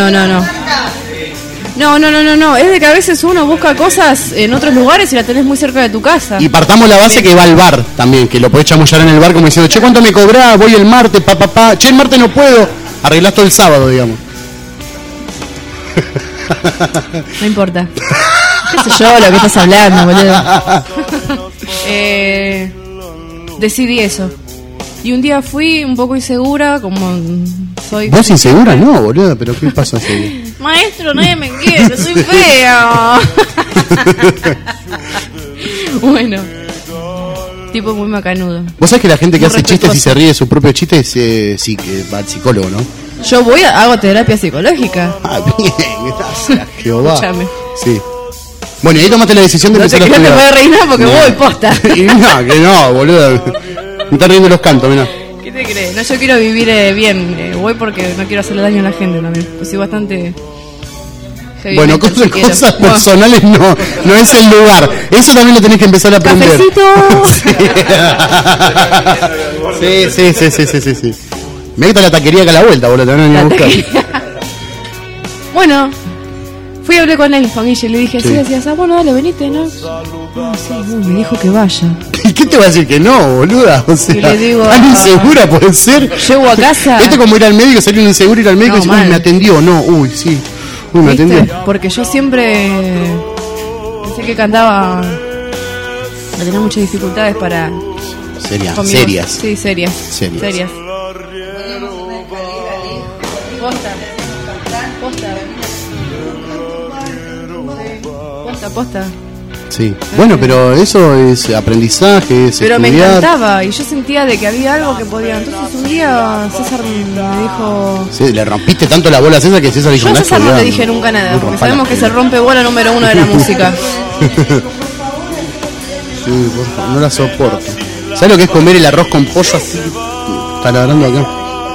Es de que a veces uno busca cosas en otros lugares y la tenés muy cerca de tu casa. Y partamos la base que va al bar también, que lo podés chamullar en el bar como diciendo, che, ¿cuánto me cobrás? Voy el martes, che, el martes no puedo. Arreglás todo el sábado, digamos. No importa. ¿Qué sé yo lo que estás hablando, boludo? Decidí eso. Y un día fui un poco insegura, como soy... ¿Vos insegura? No, boludo, pero ¿qué pasa ese día? Maestro, nadie me quiere, soy fea. Bueno, tipo muy macanudo. Vos sabés que la gente que hace chistes y se ríe de su propio chiste sí que va al psicólogo, ¿no? Yo hago terapia psicológica. Ah, bien, gracias, Jehová. Escúchame. Sí. Bueno, y ahí tomaste la decisión de empezar a estudiar. No te puedes reír nada porque voy posta. Y no, que no, boludo. Me están riendo los cantos, mirá. ¿Qué te crees? No, yo quiero vivir bien. Voy porque no quiero hacerle daño a la gente también. Pues soy bastante... Bueno, cosas personales no es el lugar. Eso también lo tenés que empezar a aprender. ¡Cafecito! Sí. Me gusta la taquería acá a la vuelta, boludo. Te van a venir a buscar. Bueno, fui y hablé con él, con Guille, le dije, sí, decías, bueno, dale, venite, ¿no? No, sí, me dijo que vaya. ¿Y qué te va a decir que no, boluda? O sea, y le digo, tan insegura puede ser. Llego a casa. Esto como ir al médico, salir inseguro, ir al médico y decir, me atendió, no, sí. Me atendió. Porque yo siempre pensé que cantaba, tenía muchas dificultades para... Serias. Sí, serias. Posta. Sí. Bueno, pero eso es aprendizaje, es pero estudiar. Me encantaba y yo sentía de que había algo que podía. Entonces un día César me dijo... Sí, le rompiste tanto la bola a César que César dijo... Yo a César no le dije nunca nada, porque sabemos que es el rompe-bola número 1 de la música. Sí, por favor, no la soporto. ¿Sabes lo que es comer el arroz con pollo así? Está ladrando acá.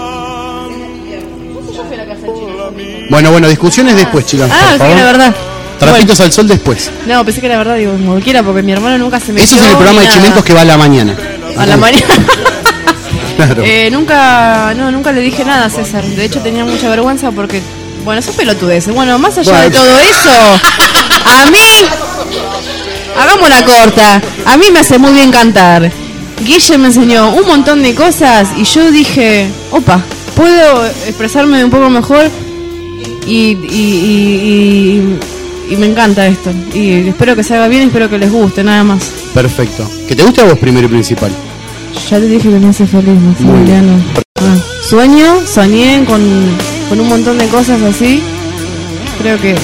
Bueno, discusiones después, chicas. Sí, la verdad. Trapitos al sol después. No, pensé que era verdad, digo, como quiera, porque mi hermano nunca se metió. Eso es en el programa de Chimentos que va a la mañana. A la mañana. Claro. Nunca le dije nada a César. De hecho, tenía mucha vergüenza porque, bueno, son pelotudeces. Bueno, más allá de todo eso, a mí, hagamos la corta, a mí me hace muy bien cantar. Guille me enseñó un montón de cosas y yo dije, opa, puedo expresarme un poco mejor y me encanta esto. Y espero que salga bien y espero que les guste, nada más. Perfecto. ¿Que te guste a vos primero y principal? Ya te dije que me hace feliz, no sé, Emiliano. Soñé con un montón de cosas así. Creo que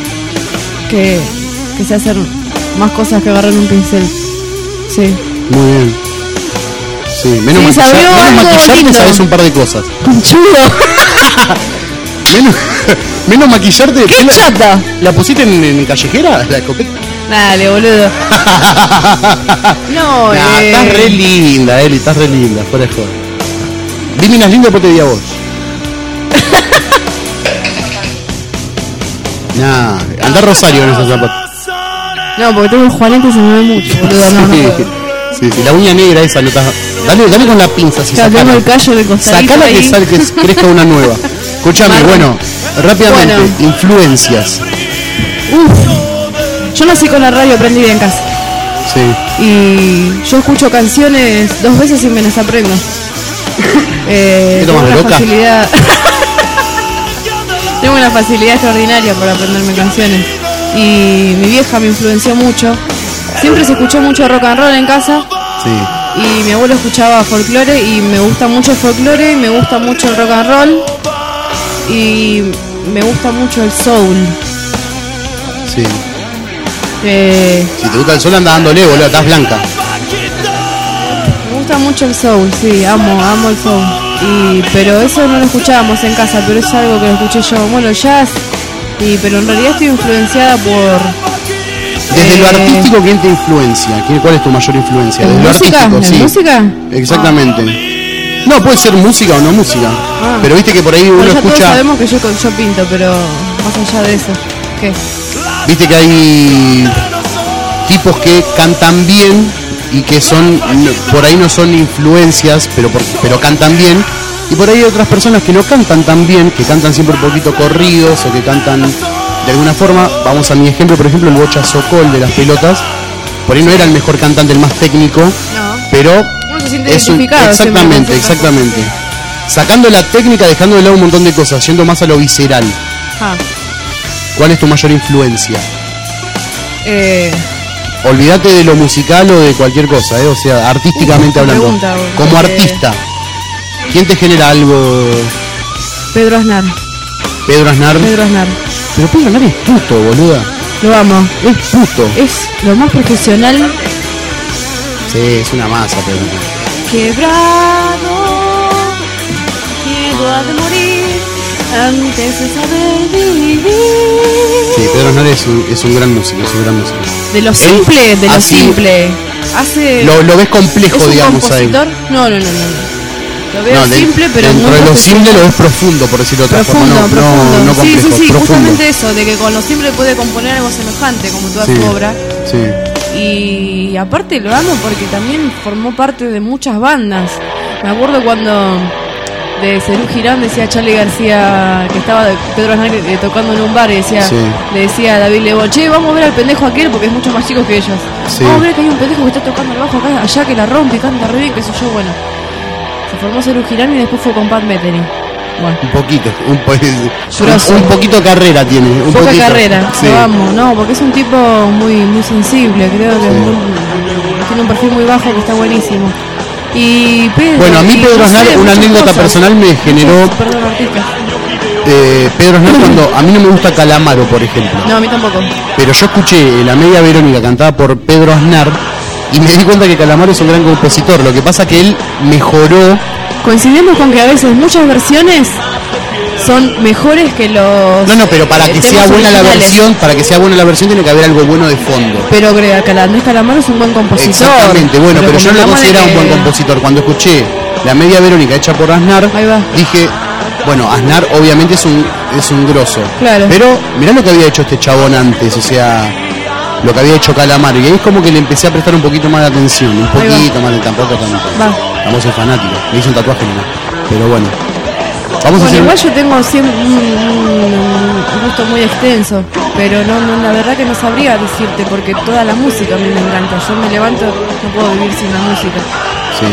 se hacen más cosas que agarrar un pincel. Sí. Muy bien. Sí, menos maquillarte sabes un par de cosas. Conchudo. Menos maquillarte. ¡Qué chata! ¿La pusiste en callejera? ¿La escopeta? Dale, boludo. No, estás re linda, Eli, estás re linda, fuera de joder. Vi minas lindas, después te di a vos. Nah, anda Rosario en esos zapatos. No, porque tengo el juanete y se me ve mucho, boludo. No, no puedo. Sí, la uña negra esa no está. Dale con la pinza, si tengo el callo de costadito. Sacala ahí. que crezca una nueva. Escúchame, bueno, rápidamente, influencias. Yo nací con la radio prendida en casa. Sí. Y yo escucho canciones 2 veces y me las aprendo. Tengo una facilidad. Tengo una facilidad extraordinaria para aprenderme canciones. Y mi vieja me influenció mucho. Siempre se escuchó mucho rock and roll en casa. Sí. Y mi abuelo escuchaba folclore y me gusta mucho el folclore, y me gusta mucho el rock and roll y me gusta mucho el soul. Sí. Si te gusta el soul anda dándole, boludo, estás blanca. Me gusta mucho el soul, sí, amo el soul. Pero eso no lo escuchábamos en casa, pero es algo que lo escuché yo. Bueno, el jazz, pero en realidad estoy influenciada por... Desde lo artístico, ¿quién te influencia? ¿Cuál es tu mayor influencia? Desde lo artístico, sí. ¿Música? Exactamente. No, puede ser música o no música. Pero viste que por ahí uno ya escucha... Todos sabemos que yo pinto, pero más allá de eso, ¿qué? Viste que hay tipos que cantan bien y que son... Por ahí no son influencias, pero cantan bien. Y por ahí hay otras personas que no cantan tan bien, que cantan siempre un poquito corridos o que cantan... De alguna forma, vamos a mi ejemplo, por ejemplo, el Bocha Sokol de las pelotas. Por ahí no era el mejor cantante, el más técnico, pero uno se siente identificado. Exactamente. Sacando la técnica, dejando de lado un montón de cosas, yendo más a lo visceral. ¿Cuál es tu mayor influencia? Olvídate de lo musical o de cualquier cosa, o sea, artísticamente hablando. Como artista, ¿quién te genera algo? Pedro Aznar. Pedro Aznar. Pero Pedro Aznar es puto, boluda. Lo amo. Es puto. Es lo más profesional. Sí, es una masa, Pedro Aznar. Quebrado, miedo a de morir antes de saber vivir. Sí, Pedro Aznar es un gran músico, De lo simple, simple. Lo ves complejo, ¿es un digamos, compositor? ahí. No. Lo veo simple, pero dentro muy de lo simple lo ves profundo, por decirlo de otra forma. No complejo, sí, profundo. Justamente eso, de que con lo simple puede componer algo semejante, como toda su obra. Sí. Y aparte lo amo porque también formó parte de muchas bandas. Me acuerdo cuando de Cerú Girán decía Charly García, que estaba Pedro Aznar tocando en un bar y le decía a David Lebón, che, vamos a ver al pendejo aquel porque es mucho más chico que ellos. Vamos a ver que hay un pendejo que está tocando el bajo acá, allá, que la rompe y canta re bien, qué sé yo, bueno. Se formó Cerú Girán y después fue con Pat Metheny. Bueno. Un poquito carrera tiene. Poca carrera, sí. Lo amo, no, porque es un tipo muy sensible, creo que tiene un perfil muy bajo que está buenísimo. Y Pedro, bueno, a mí Pedro Aznar, una anécdota personal me generó... Pedro Aznar, cuando a mí no me gusta Calamaro, por ejemplo. No, a mí tampoco. Pero yo escuché La Media Verónica cantada por Pedro Aznar y me di cuenta que Calamaro es un gran compositor. Lo que pasa que él mejoró. Coincidimos con que a veces muchas versiones son mejores que los... No, pero para que sea buena la versión, tiene que haber algo bueno de fondo. Pero Andrés Calamaro es un buen compositor. Exactamente, bueno, pero yo no lo consideraba un buen compositor. Cuando escuché La Media Verónica hecha por Aznar, dije, bueno, Aznar obviamente es un grosso. Claro. Pero mirá lo que había hecho este chabón antes, o sea, lo que había hecho Calamaro. Y ahí es como que le empecé a prestar un poquito más de atención, un poquito más de tampoco tanto. Vamos, soy fanático, me hice un tatuaje nomás. Pero bueno. Igual yo tengo siempre un gusto muy extenso, pero la verdad que no sabría decirte, porque toda la música a mí me encanta. Yo me levanto, no puedo vivir sin la música. Sí.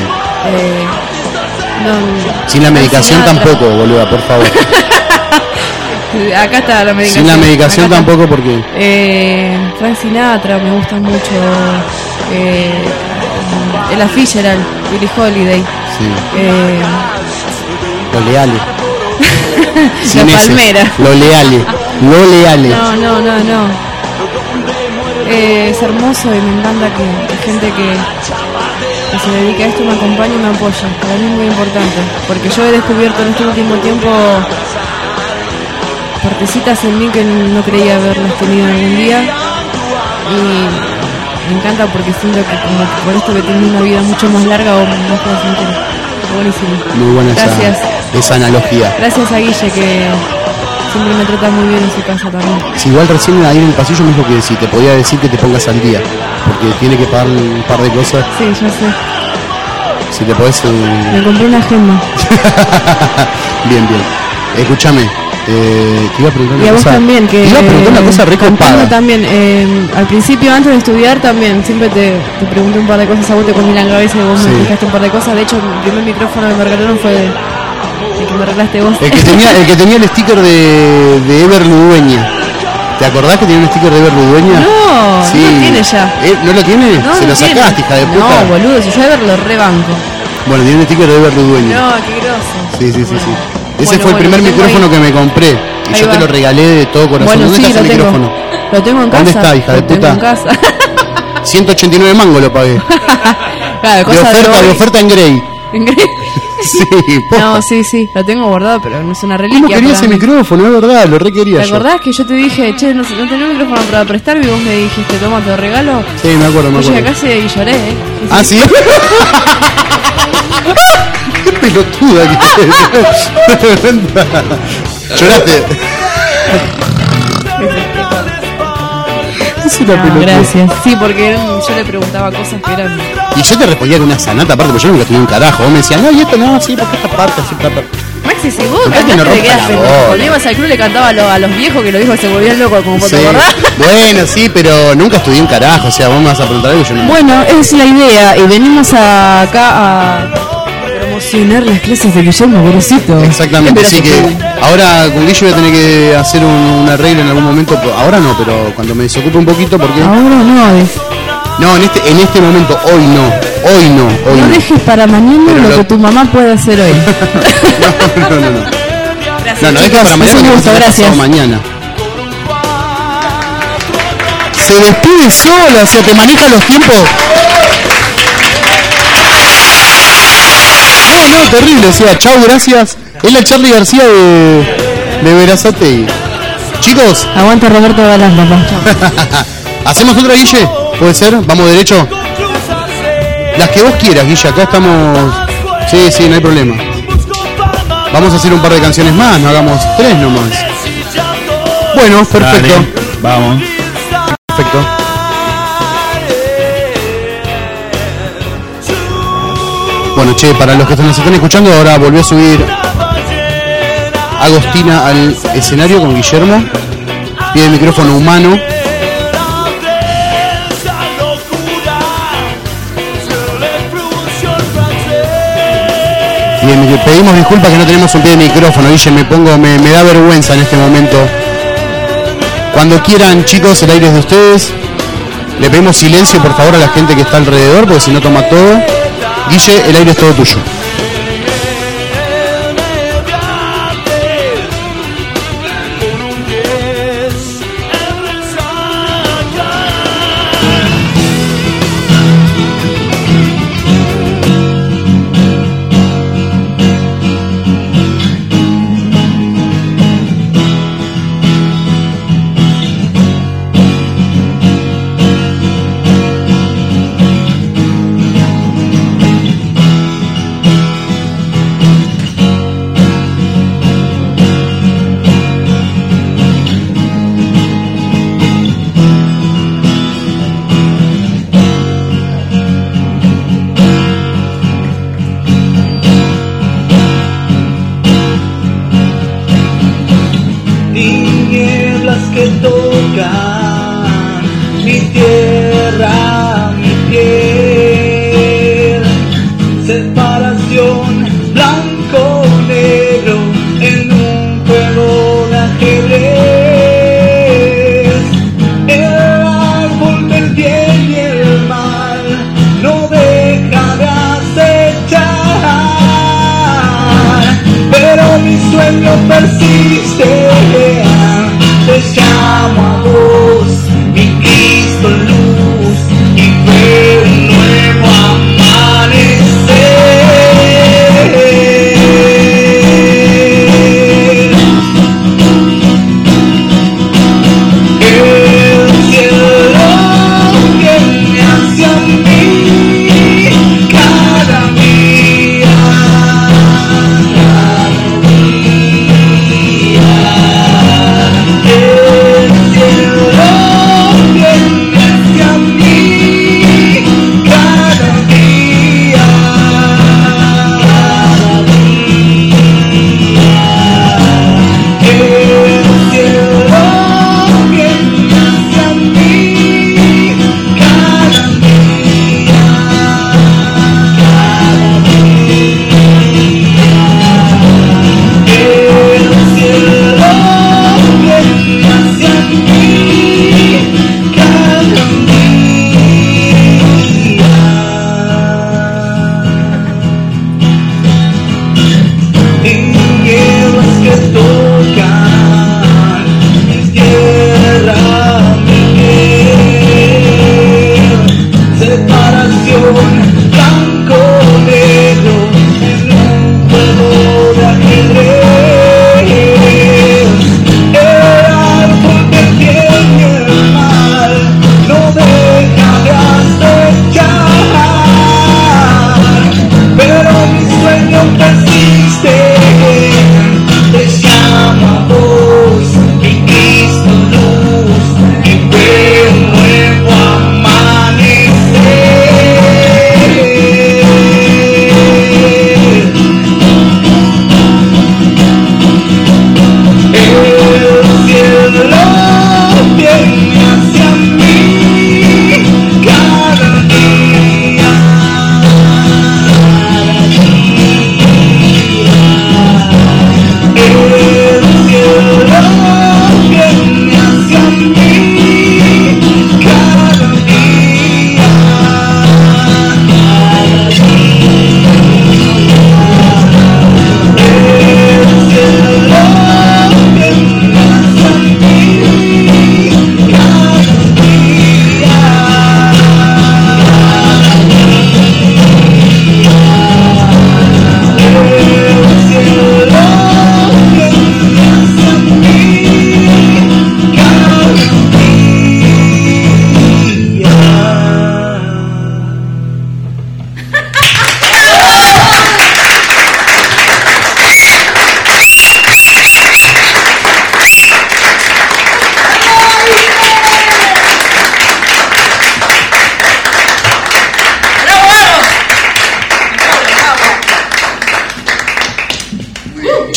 Sin la medicación tampoco, boluda, por favor. Acá está la medicación. Sin la medicación tampoco, porque... Frank Sinatra me gusta mucho. Ella Fitzgerald, Billie Holiday. Sí. Lo leales. La Palmera. Lo leales. No. Es hermoso y me encanta que gente que se dedica a esto me acompañe y me apoya. Para mí es muy importante, porque yo he descubierto en este último tiempo partecitas en mí que no creía haberlas tenido algún día, y me encanta porque siento que como por esto que tengo una vida mucho más larga o más placentera. Buenísimo. Muy buena Gracias. esa analogía. Gracias a Guille que Siempre me trata muy bien en su casa también. Si igual recién ahí en el pasillo me dijo que si te podía decir que te pongas al día, porque tiene que pagar un par de cosas. Sí, ya sé. Si te podés... Me compré una gema. Bien, bien. Escúchame, te iba a preguntar una Y a vos cosa. también, que... Te iba a preguntar una cosa cantando recopada. también, al principio, antes de estudiar también, siempre te pregunté un par de cosas, a vos te comí la cabeza y vos Sí. me explicaste un par de cosas. De hecho, el primer micrófono que me regalaron fue el que me regalaste vos. El que tenía el sticker de Ever Ludueña. ¿Te acordás que tenía un sticker de Ever Ludueña? No, Sí. no lo tiene ya. ¿No lo tiene? No, Se no lo tiene. sacaste, hija de puta. No, boludo, si yo a ver lo rebanco. Bueno, tiene un sticker de Ever Ludueña. No, qué groso. Sí, sí, sí, sí. Ese Bueno, fue el primer lo tengo micrófono ahí. que me compré. Y Ahí yo va. te lo regalé de todo corazón. Bueno, ¿Dónde sí, está ese lo tengo. micrófono? Lo tengo en casa. ¿Dónde está, hija de Lo tengo puta? en casa. 189 mangos lo pagué. Claro, De cosa oferta en Grey. ¿En Grey? Sí, posta. No, sí, lo tengo guardado, pero no es una reliquia. ¿Cómo quería para ese mí. micrófono? Es verdad, lo requería ¿Te yo. acordás que yo te dije, che, no tenés un micrófono para prestarme y vos me dijiste, toma, te lo regalo? Sí, me acuerdo, me Yo llegué a acuerdo. casa y lloré, ¿Ah, sí? Qué pelotuda que eres. Lloraste. Es una No, pelotuda. gracias. Sí, porque yo le preguntaba cosas que eran... Y yo te respondía con una sanata aparte, porque yo nunca estudié un carajo. Vos me decías, no, y esto no, sí, porque esta parte, así, plata. Maxi, si vos Acá que cantaste no de rompa que la eras bola. cuando ibas al club le cantaba a los viejos que los viejos se volvían locos, como Sí. te acordás. Bueno, sí, pero nunca estudié un carajo. O sea, vos me vas a preguntar algo y yo no. Bueno, esa es la idea y venimos acá a promocionar las clases de Guillermo Gorosito. Exactamente, sí que ahora con Guillo voy a tener que hacer un arreglo en algún momento. Ahora no, pero cuando me desocupe un poquito, porque... Ahora no, No, en este momento, hoy no. no dejes para mañana Pero lo que tu mamá puede hacer hoy. No, dejes para mañana. Es un que gusto, va a ser gracias. pasado mañana. Se despide sola, o sea, te maneja los tiempos. No, terrible, o sea, chau, gracias. Es la Charly García de Verazategui. Chicos. Aguanta Roberto Galán, papá. ¿Hacemos otra, Guille? ¿Puede ser? ¿Vamos derecho? Las que vos quieras, Guille, acá estamos... Sí, no hay problema. Vamos a hacer un par de canciones más, no hagamos 3 nomás. Bueno, perfecto. Dale, vamos. Perfecto. Bueno, che, para los que nos están escuchando, ahora volvió a subir Agostina al escenario con Guillermo. Pide el micrófono humano. Bien, pedimos disculpas que no tenemos un pie de micrófono, Guille, me da vergüenza en este momento. Cuando quieran, chicos, el aire es de ustedes. Le pedimos silencio, por favor, a la gente que está alrededor, porque si no toma todo. Guille, el aire es todo tuyo.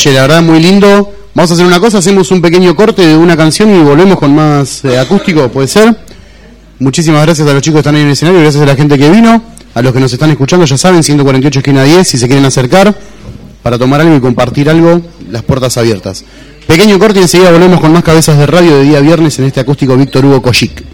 Che, la verdad muy lindo. Vamos a hacer una cosa, hacemos un pequeño corte de una canción y volvemos con más acústico, ¿puede ser? Muchísimas gracias a los chicos que están ahí en el escenario, gracias a la gente que vino, a los que nos están escuchando, ya saben, 148 esquina 10, si se quieren acercar para tomar algo y compartir algo, las puertas abiertas. Pequeño corte y enseguida volvemos con más cabezas de radio de día viernes en este acústico Víctor Hugo Kojic.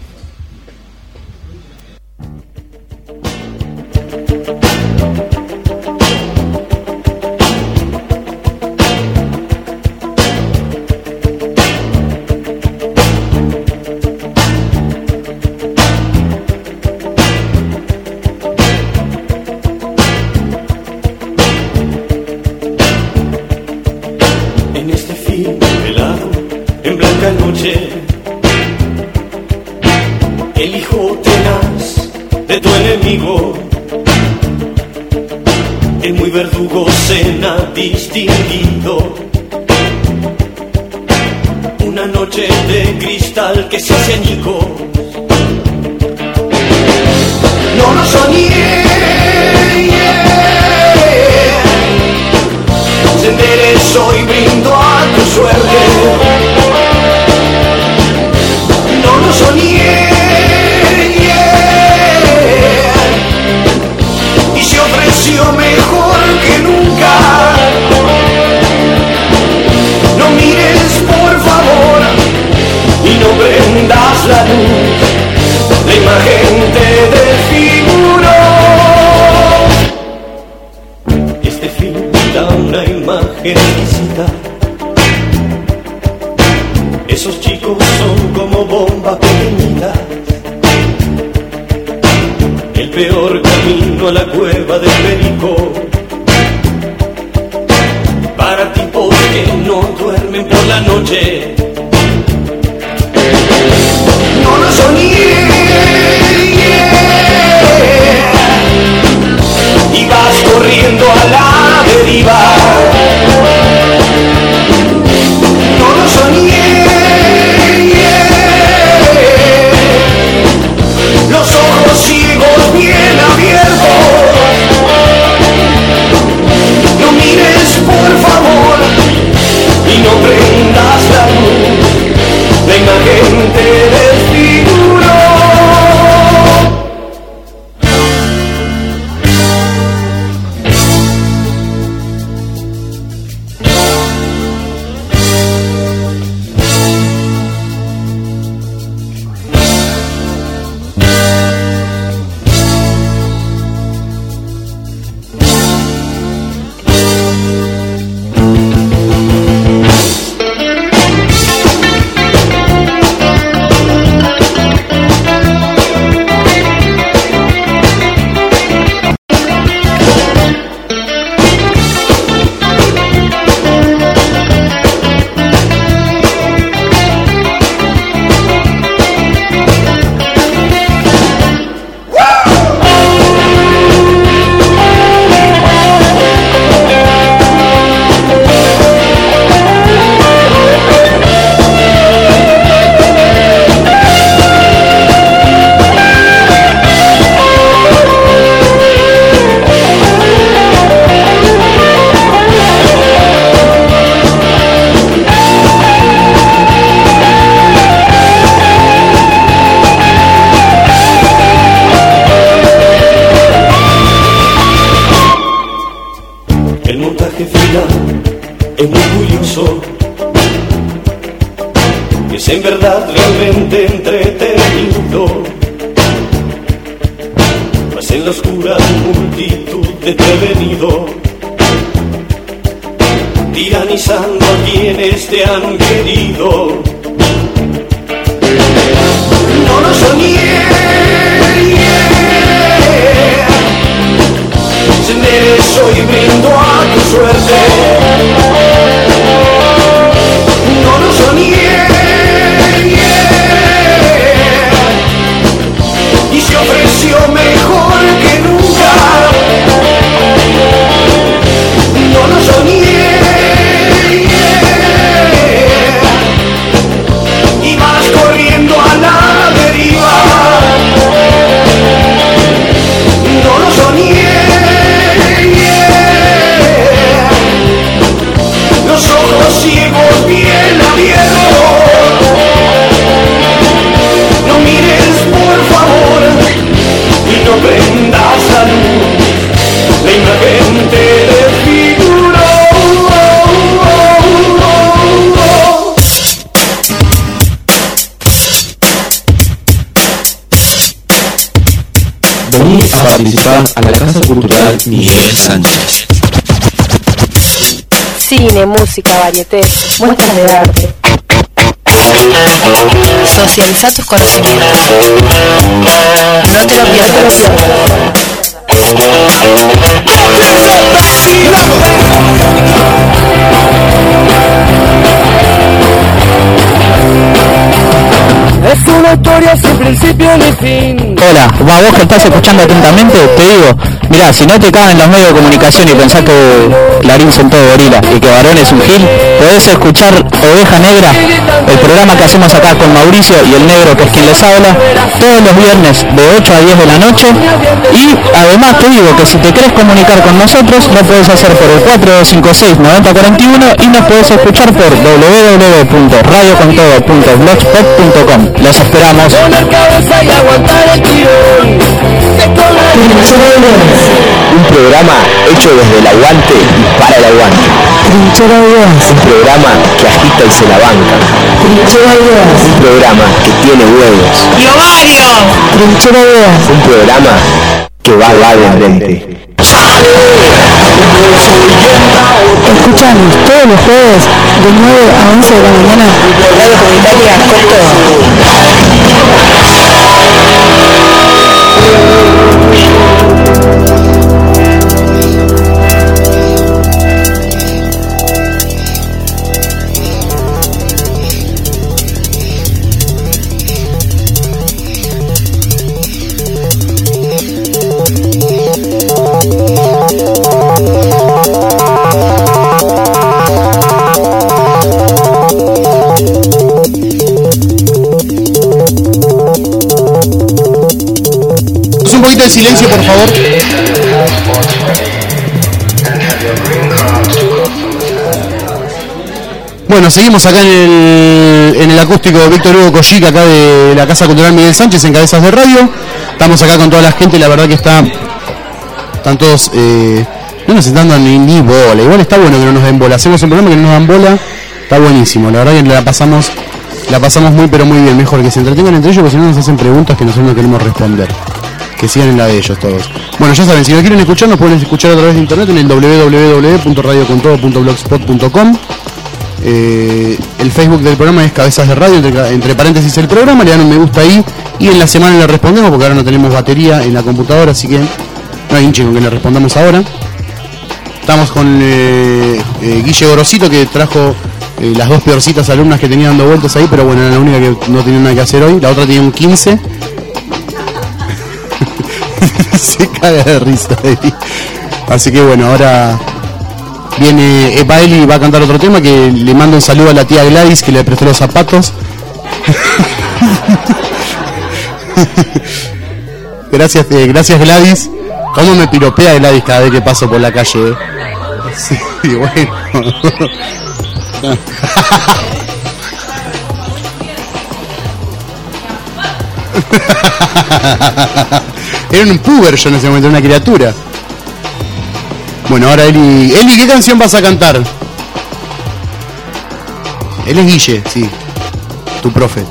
El hijo tenaz de tu enemigo, el muy verdugo cena distinguido. Una noche de cristal que se hace añicos. No lo soñé, se enderezó y brindo a tu suerte. No lo soñé, y se ofreció mejor que nunca. No mires por favor y no prendas la luz, la imagen te desfiguró. Este film da una imagen exquisita. Esos chicos son como bombas pequeñitas. El peor camino a la cueva del perico, para tipos que no duermen por la noche. No lo soñé, y vas corriendo a la deriva. No lo soñé, los ojos ciegos bien abiertos. No mires por favor y no prendas la luz, la imagen te desfiguró. En verdad realmente entretenido, mas en la oscura multitud de prevenido, tiranizando a quienes te han querido. No lo soñé, se enderezó y brindo a tu suerte. No lo soñé, y se ofreció mejor que nunca. No lo soñé, y vas corriendo a la deriva. no prendas la luz, la imagen te desfiguró. Vení a participar a la Casa Cultural Miguel Sánchez. Cine, música, varietés, muestras de arte. Socializa tus conocimientos. No te lo pierdas. Es una historia sin principio ni fin. Hola, vos que estás escuchando atentamente, te digo, mirá, si no te caben los medios de comunicación y pensás que Clarín son todo gorila y que Varón es un gil, podés escuchar Oveja Negra, el programa que hacemos acá con Mauricio y el negro que es quien les habla, todos los viernes de 8 a 10 de la noche. Y además te digo que si te querés comunicar con nosotros, lo podés hacer por el 4256-9041 y nos podés escuchar por www.radiocontodo.blogspot.com. Los esperamos. Un programa hecho desde el aguante y para el aguante. Trinchera Ideas. Un programa que agita y se la banca. Trinchera Ideas. Un programa que tiene huevos. ¡Y ovarios! Trinchera Ideas. Un programa que va de frente. Escuchanos todos los jueves de 9 a 11 de la mañana por Radio Comunitaria Costo. Un poquito de silencio, por favor. Bueno, seguimos acá en el acústico de Víctor Hugo Collica, acá de la Casa Cultural Miguel Sánchez, en Cabezas de Radio. Estamos acá con toda la gente, la verdad que están todos, no nos están dando ni bola. Igual está bueno que no nos den bola. Hacemos un programa que no nos dan bola, está buenísimo. La verdad que la pasamos muy pero muy bien. Mejor que se entretengan entre ellos, porque si no nos hacen preguntas que nosotros no queremos responder. Que sigan en la de ellos todos. Bueno, ya saben, si no quieren escucharnos, pueden escuchar a través de internet en el www.radiocontodo.blogspot.com. El Facebook del programa es Cabezas de Radio, entre paréntesis el programa, le dan un me gusta ahí y en la semana le respondemos, porque ahora no tenemos batería en la computadora, así que no hay hinche con que le respondamos ahora. Estamos con Guille Gorosito, que trajo las dos peorcitas alumnas que tenían dando vueltas ahí, pero bueno, era la única que no tenía nada que hacer hoy. La otra tenía un 15. Se caga de risa ahí. Así que bueno, ahora viene Epaeli y va a cantar otro tema, que le mando un saludo a la tía Gladys, que le prestó los zapatos. Gracias Gladys. ¿Cómo me piropea Gladys cada vez que paso por la calle? Sí, bueno. Era un puber yo en ese momento, una criatura. Bueno, ahora Eli, ¿qué canción vas a cantar? Él es Guille, sí. Tu profe.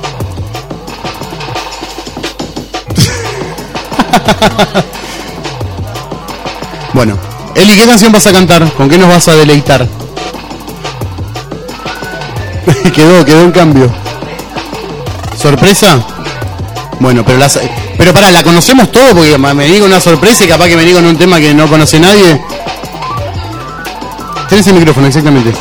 Bueno, Eli, ¿qué canción vas a cantar? ¿Con qué nos vas a deleitar? quedó en cambio. ¿Sorpresa? Bueno, pero pará, la conocemos todo, porque me digo una sorpresa y capaz que me digo en un tema que no conoce nadie. Tenés el micrófono, exactamente.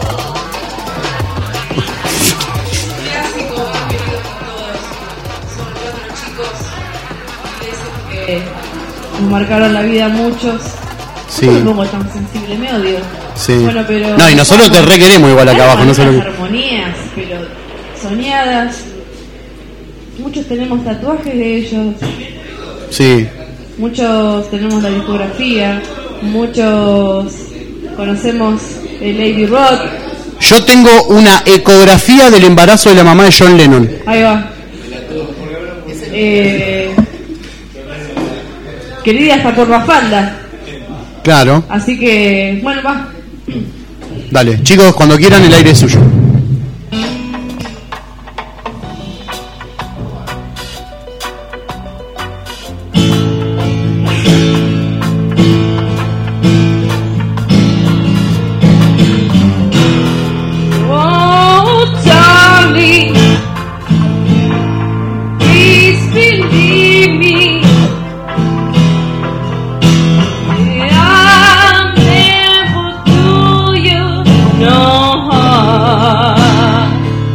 Nos marcaron la vida a muchos. Sí. No me pongo tan sensible, me odio. Sí. Bueno, pero no, y nosotros te requeremos igual acá abajo, no sé lo que... armonías, pero soñadas. Muchos tenemos tatuajes de ellos. Sí. Muchos tenemos la discografía. Muchos conocemos el Lady Rock. Yo tengo una ecografía del embarazo de la mamá de John Lennon. Ahí va. querida hasta por la falda. Claro, Así que, bueno, va. dale. Chicos, cuando quieran, el aire es suyo. Oh, darling, please believe me. I'll never do you no harm.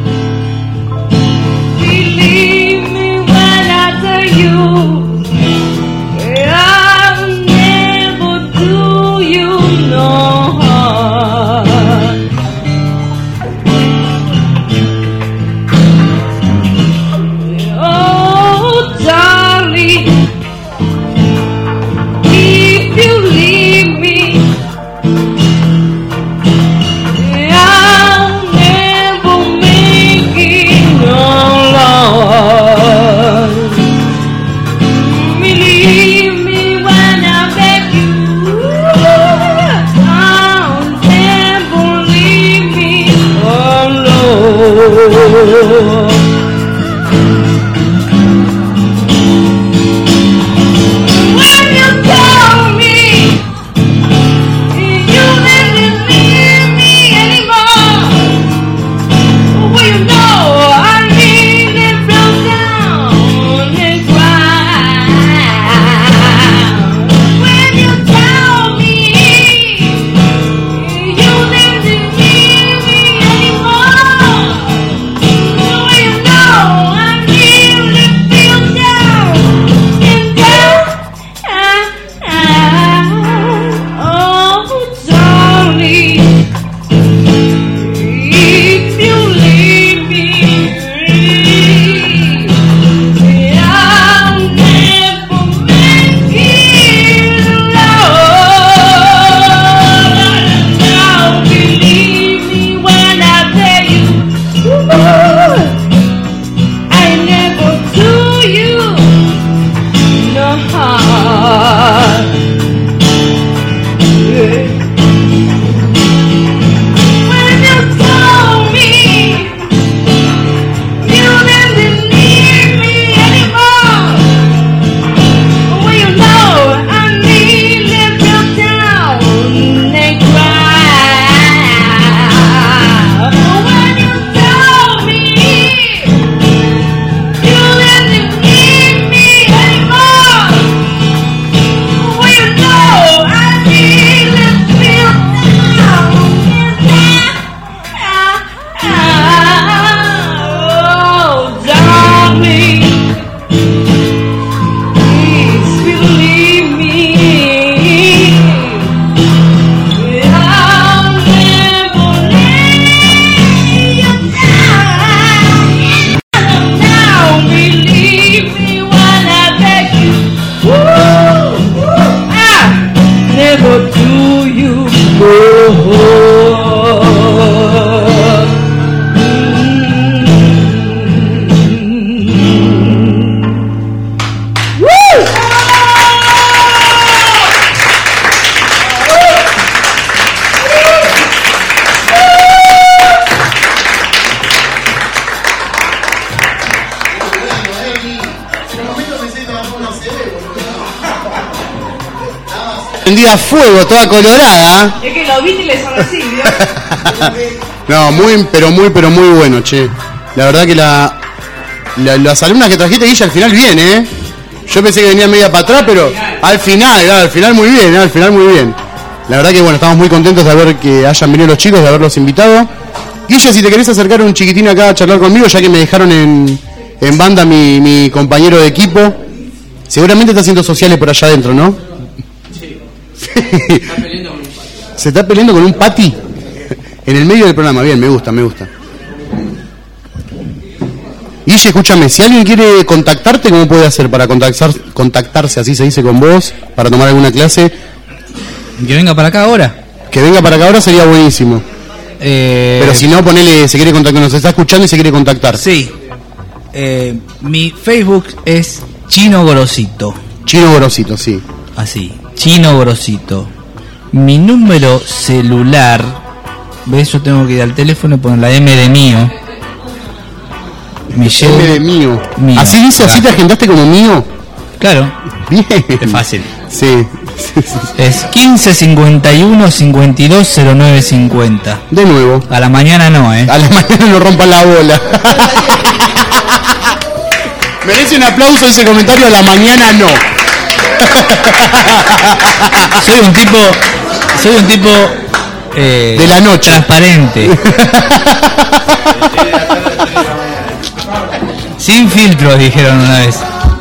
Believe me when I tell you, I'll never do you no harm. Oh, darling, if you leave me, I'll never make it alone. Believe me when I beg you, I'll never leave me alone. When you tell me you didn't need me anymore, well, you know I really fell down and cried. When you tell me you didn't need me anymore, well, you know I really fell down and cried. Oh, darling, if you leave me, I'll never make it alone. Now believe me when I tell you, I never do you no harm. When you told me you didn't need me anymore, well, you know I nearly fell down and cried. When you told me you didn't need me anymore, well, you know I nearly fell down oh, darling, please believe me. I'll never let you down. Now believe me when I beg you. I never do you no Prendida a fuego, toda colorada. Es que lo viste y le sonrecí, ¿vio? No, pero muy bueno, che. La verdad que las alumnas que trajiste, Guilla, al final bien, ¿eh? Yo pensé que venía media para atrás, pero al final muy bien, al final muy bien. La verdad que bueno, estamos muy contentos de ver que hayan venido los chicos, de haberlos invitado. Guilla, si te querés acercar un chiquitín acá a charlar conmigo, ya que me dejaron en banda mi compañero de equipo. Seguramente está haciendo sociales por allá adentro, ¿no? Sí. ¿Se está peleando con un pati? En el medio del programa, bien, me gusta. Guille, escúchame, si alguien quiere contactarte, ¿cómo puede hacer para contactarse, así se dice, con vos, para tomar alguna clase? Que venga para acá ahora. Que venga para acá ahora sería buenísimo. Pero si no, ponele, se quiere contactar, nos está escuchando y se quiere contactar. Sí. Mi Facebook es Chino Gorosito. Chino Gorosito, sí. así, Chino Grosito. Mi número celular, ¿ves? Yo tengo que ir al teléfono y poner la M de mío. Michelle, M de mío. Así dice, claro. así te agendaste como mío. Claro. Bien. Es fácil. Sí. Es 15 51 52 09 50. De nuevo. A la mañana no, A la mañana no rompan la bola. Merece un aplauso ese comentario, a la mañana no. Soy un tipo de la noche. Transparente. Sin filtros, dijeron una vez.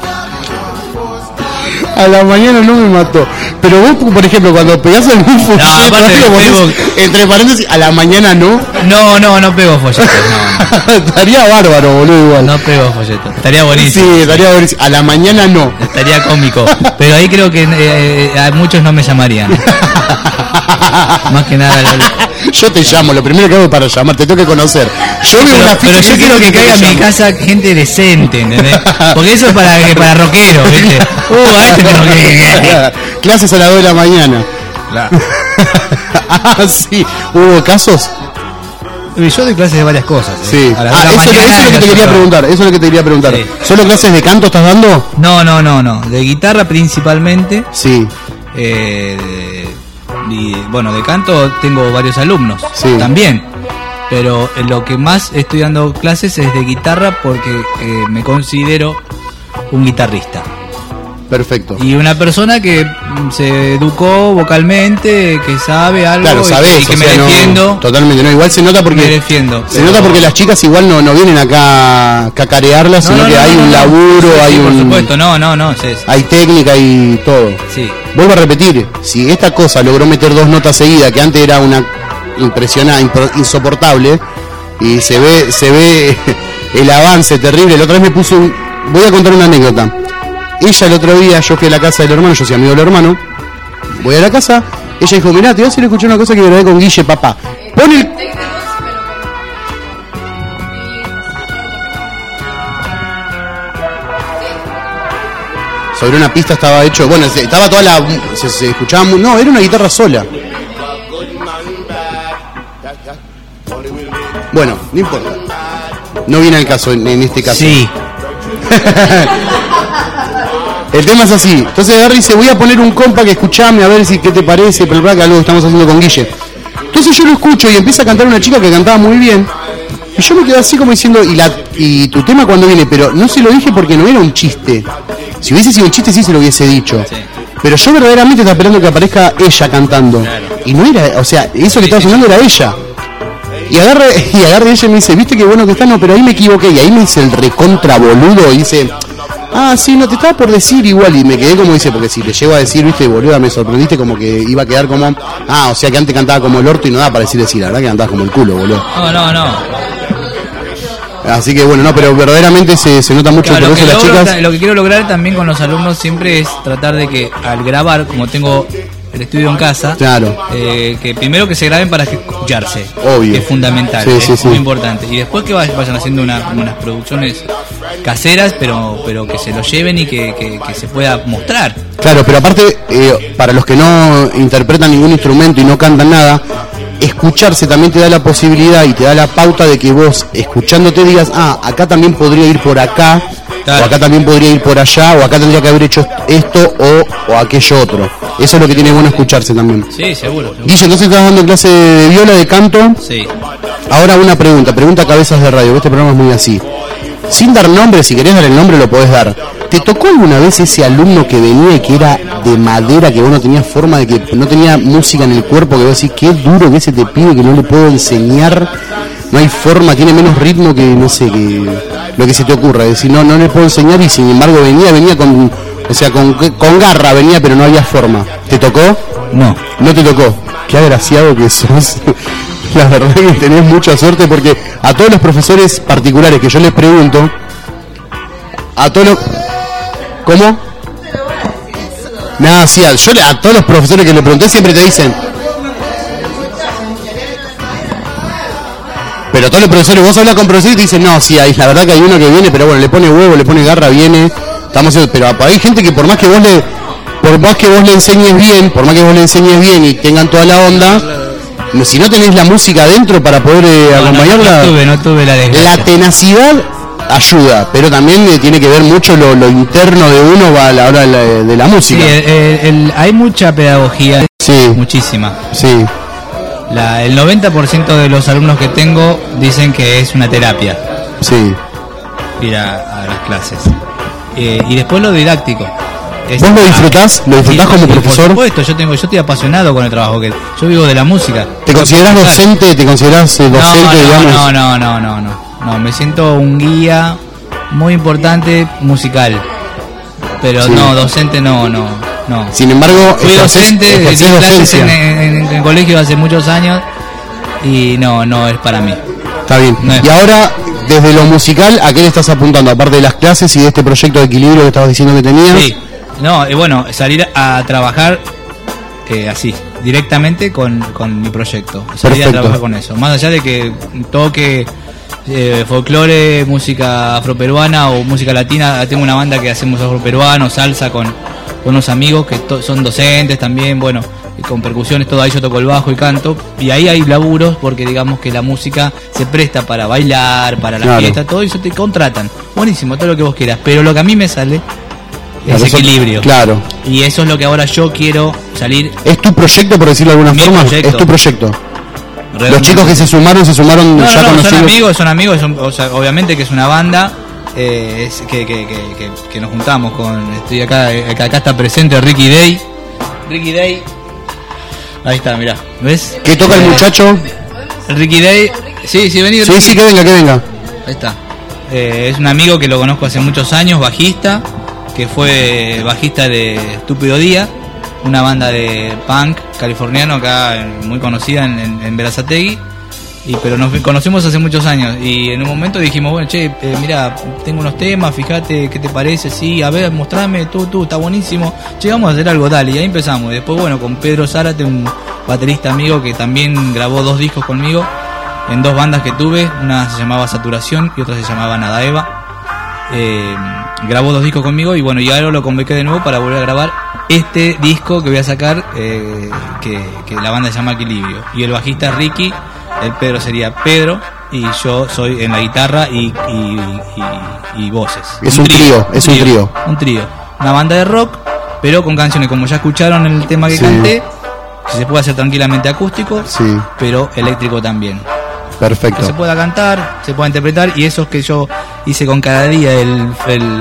A la mañana no me mató. Pero vos, por ejemplo, cuando pegás algún folleto, entre paréntesis, a la mañana no. No pego folletos, no. Estaría bárbaro, boludo, igual. No pego folletos. Estaría buenísimo. Sí, estaría buenísimo. A la mañana no. Estaría cómico. Pero ahí creo que a muchos no me llamarían. Más que nada. Yo te llamo, lo primero que hago para llamar, te tengo que conocer. Yo veo una ficha. Pero yo quiero que caiga en mi casa gente decente, ¿entendés? Porque eso es para rockeros, ¿viste? A este tengo que... Clases a las 2 de la mañana. Claro. Sí. ¿Hubo casos? Yo doy clases de varias cosas. Sí. A las 2 de la Eso es lo que te quería preguntar. Eso es lo que te quería preguntar. Sí. ¿Solo clases de canto estás dando? No. De guitarra principalmente. Sí. Y bueno, de canto tengo varios alumnos. Sí. También. Pero lo que más estoy dando clases es de guitarra porque me considero un guitarrista. Perfecto. Y una persona que se educó vocalmente, que sabe algo, claro, sabés, y que me defiendo. No, totalmente, no, igual se nota porque me defiendo. Se nota porque las chicas igual no vienen acá a cacarearlas, sino que hay un laburo, hay por un... supuesto, no, es eso. Hay técnica y todo. Sí. Vuelvo a repetir, si esta cosa logró meter 2 notas seguidas, que antes era una impresionante, insoportable, y se ve el avance terrible. La otra vez me puse voy a contar una anécdota. Ella el otro día, yo fui a la casa del hermano, yo soy amigo del hermano, voy a la casa, ella dijo, mirá, te voy a hacer escuchar una cosa que grabé con Guille, papá. Pon el... Sobre una pista estaba hecho, bueno, estaba toda la... Se escuchaba... No, era una guitarra sola. Bueno, no importa. No viene al caso en este caso. Sí. El tema es así. Entonces agarra y dice, voy a poner un compa que escuchame a ver si qué te parece, pero que algo estamos haciendo con Guille. Entonces yo lo escucho y empieza a cantar una chica que cantaba muy bien. Y yo me quedo así como diciendo, ¿y tu tema cuándo viene? Pero no se lo dije porque no era un chiste. Si hubiese sido un chiste sí se lo hubiese dicho. Sí. Pero yo verdaderamente estaba esperando que aparezca ella cantando. Claro. Y no era, o sea, eso que estaba sonando era ella. Y agarra ella y me dice, ¿viste qué bueno que está? No, pero ahí me equivoqué. Y ahí me dice el recontra boludo y dice... Ah, sí, no, te estaba por decir igual. Y me quedé como dice, porque si te llego a decir, viste, boluda, me sorprendiste como que iba a quedar como... o sea que antes cantaba como el orto y no da para decir, la verdad que cantaba como el culo, boludo. No. Así que bueno, no, pero verdaderamente se nota mucho, claro, por eso las chicas... Lo que quiero lograr también con los alumnos siempre es tratar de que al grabar, como tengo el estudio en casa, claro, que primero que se graben para escucharse, obvio, que es fundamental, sí, muy importante, y después que vayan haciendo unas producciones caseras, pero que se lo lleven y que se pueda mostrar. Claro, pero aparte, para los que no interpretan ningún instrumento y no cantan nada, escucharse también te da la posibilidad y te da la pauta de que vos, escuchándote, digas, acá también podría ir por acá, claro, o acá también podría ir por allá, o acá tendría que haber hecho esto o aquello otro. Eso es lo que tiene bueno escucharse también. Sí, seguro. Guille, entonces estás dando clase de viola, de canto. Sí. Ahora una pregunta cabezas de radio, este programa es muy así. Sin dar nombre, si querés dar el nombre lo podés dar. ¿Te tocó alguna vez ese alumno que venía y que era de madera, que vos no tenías forma, de que no tenía música en el cuerpo, que vos decís, qué duro que ese te pide, que no le puedo enseñar, no hay forma, tiene menos ritmo que, no sé, que lo que se te ocurra? Es decir, no le puedo enseñar y sin embargo venía con, o sea, con garra venía, pero no había forma. ¿Te tocó? No. No te tocó. Qué agraciado que sos. La verdad que tenés mucha suerte porque a todos los profesores particulares que yo les pregunto, a todos los... ¿Cómo? Nada, sí, yo a todos los profesores que le pregunté siempre te dicen... Pero todos los profesores, vos hablas con profesores y te dicen, no, sí, la verdad que hay uno que viene, pero bueno, le pone huevo, le pone garra, viene... Estamos, pero hay gente que por más que vos por más que vos le enseñes bien, y tengan toda la onda, si no tenés la música adentro para poder acompañarla, no tuve la desgracia. La tenacidad ayuda, pero también tiene que ver mucho lo interno de uno a la hora de la música. Sí, hay mucha pedagogía, sí, muchísima. Sí. El 90% de los alumnos que tengo dicen que es una terapia. Sí. Ir a las clases. Y después lo didáctico. ¿Vos lo disfrutás? ¿Lo disfrutás como profesor? Por supuesto, yo estoy apasionado con el trabajo que yo vivo de la música. ¿Te considerás docente? No, me siento un guía muy importante musical. Pero sí. No, docente no. Sin embargo, fui docente, di clases en colegio hace muchos años y no es para mí. Está bien. Y ahora, desde lo musical, ¿a qué le estás apuntando? Aparte de las clases y de este proyecto de equilibrio que estabas diciendo que tenías. Sí. No, bueno, salir a trabajar así, directamente con mi proyecto. Salir a trabajar con eso. Más allá de que toque folclore, música afroperuana o música latina, tengo una banda que hacemos afroperuano, salsa con unos amigos que son docentes también, bueno, y con percusiones, todo ahí yo toco el bajo y canto, y ahí hay laburos porque digamos que la música se presta para bailar, para la fiesta, todo eso te contratan. Buenísimo, todo lo que vos quieras, pero lo que a mí me sale es equilibrio. Claro. Y eso es lo que ahora yo quiero salir. ¿Es tu proyecto, por decirlo de alguna forma? Proyecto. Es tu proyecto. Los chicos que se sumaron ya conocidos. Son amigos, o sea, obviamente que es una banda, que nos juntamos con, estoy acá está presente Ricky Day. Ahí está, mirá, ¿ves? ¿Qué toca el muchacho? Ricky Day. Sí, vení. Sí, que venga. Ahí está. Es un amigo que lo conozco hace muchos años, bajista, que fue bajista de Estúpido Día, una banda de punk californiano acá muy conocida en Berazategui, pero nos conocemos hace muchos años y en un momento dijimos, bueno, che, mira, tengo unos temas, fíjate qué te parece, sí, a ver, mostrame, tú, está buenísimo, che, vamos a hacer algo, dale, y ahí empezamos. Y después, bueno, con Pedro Zárate, un baterista amigo que también grabó 2 discos conmigo en 2 bandas que tuve, una se llamaba Saturación y otra se llamaba Nada Eva. Grabó 2 discos conmigo y bueno, y ahora lo convoqué de nuevo para volver a grabar este disco que voy a sacar, que la banda se llama Equilibrio, y el bajista es Ricky, el Pedro sería Pedro y yo soy en la guitarra y voces. Es un trío. Un trío, una banda de rock, pero con canciones como ya escucharon en el tema que canté, que se puede hacer tranquilamente acústico, pero eléctrico también. Perfecto. Que se pueda cantar, se pueda interpretar, y eso es que yo hice con Cada Día, el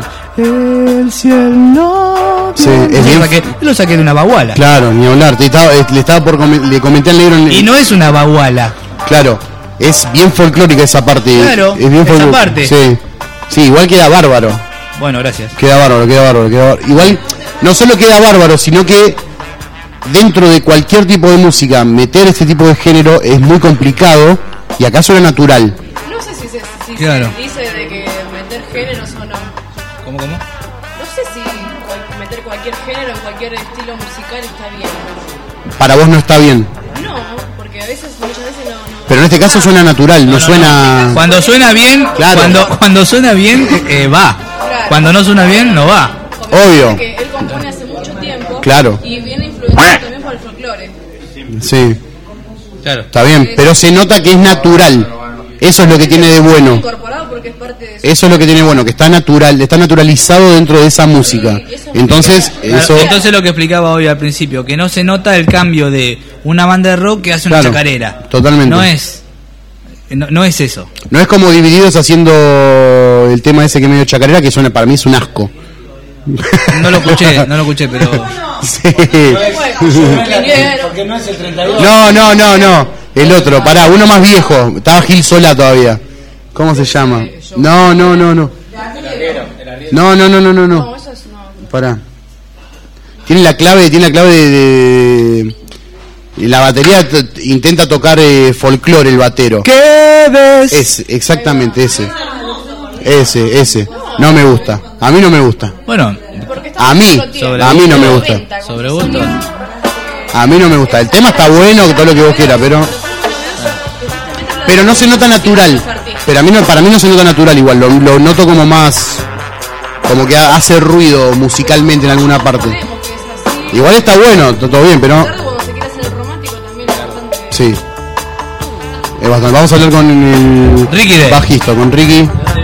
cielo. Sí, lo saqué de una baguala. Claro, ni hablar. Le comenté al negro. Y no es una baguala. Claro, es bien folclórica esa parte. Claro, es bien esa parte. Sí, igual queda bárbaro. Bueno, gracias. Queda bárbaro. Igual, no solo queda bárbaro, sino que dentro de cualquier tipo de música, meter este tipo de género es muy complicado. Y acá suena natural. No sé si se dice de que meter géneros o no. ¿Cómo? No sé si meter cualquier género en cualquier estilo musical está bien. Para vos no está bien. No, porque muchas veces no. Pero en este caso suena natural, no suena. No. Cuando suena bien, claro. Cuando suena bien, va. Claro. Cuando no suena bien, no va. Obvio. Que él compone hace mucho tiempo. Claro. Y viene influenciado también por el folclore. Sí. Claro. Está bien, pero se nota que es natural. Eso es lo que tiene de bueno. Incorporado porque es parte de eso es lo que tiene bueno, que está naturalizado dentro de esa música. Entonces, entonces lo que explicaba hoy al principio, que no se nota el cambio de una banda de rock que hace una chacarera. Totalmente. No es eso. No es como Divididos haciendo el tema ese que medio chacarera, que suena, para mí es un asco. No lo escuché, pero sí. Porque no es el 32. No. El otro, pará, uno más viejo. Estaba Gil Solá todavía. ¿Cómo se llama? No. No. Pará. Tiene la clave de la batería, intenta tocar folclore el batero. ¿Qué ves? Exactamente ese. No me gusta. A mí no me gusta. Bueno, a mí no me gusta. Sobre gusto. A mí no me gusta. El tema está bueno, todo lo que vos quieras, pero no se nota natural. Pero para mí no se nota natural igual. Lo noto como más, como que hace ruido musicalmente en alguna parte. Igual está bueno, todo bien, pero... Cuando se quiere hacer el romántico también es bastante... Sí. Es bastante. Vamos a hablar con el Ricky bajista, con Ricky.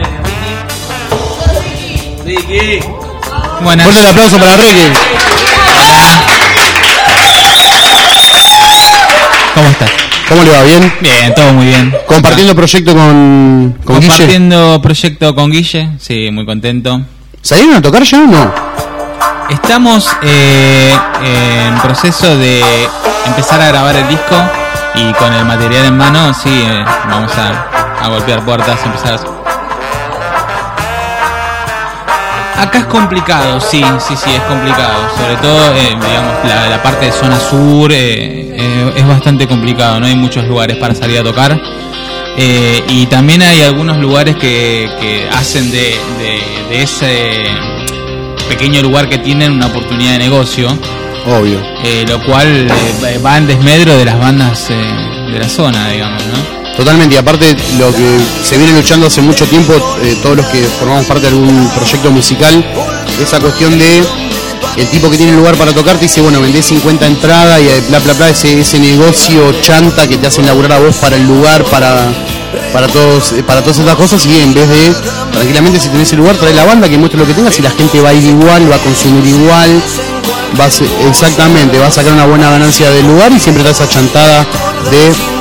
Ricky. Buenas. Fuerte el aplauso para Ricky. ¿Cómo estás? ¿Cómo le va? ¿Bien? Bien, todo muy bien. ¿Compartiendo proyecto con Guille? Compartiendo proyecto con Guille, sí, muy contento. ¿Salieron a tocar ya o no? Estamos en proceso de empezar a grabar el disco y con el material en mano, sí, vamos a golpear puertas, empezar a... Acá es complicado, sí, es complicado. Sobre todo, digamos, la parte de zona sur es bastante complicado. No hay muchos lugares para salir a tocar. Y también hay algunos lugares que hacen de ese pequeño lugar que tienen una oportunidad de negocio. Obvio. Lo cual va en desmedro de las bandas de la zona, digamos, ¿no? Totalmente, y aparte lo que se viene luchando hace mucho tiempo, todos los que formamos parte de algún proyecto musical, esa cuestión de el tipo que tiene lugar para tocar te dice, bueno, vendés 50 entradas y bla bla bla, ese negocio chanta que te hacen laburar a vos para el lugar, para todas estas cosas, y en vez de, tranquilamente, si tenés el lugar, trae la banda que muestre lo que tengas y la gente va a ir igual, va a consumir igual, exactamente, va a sacar una buena ganancia del lugar y siempre está esa chantada de...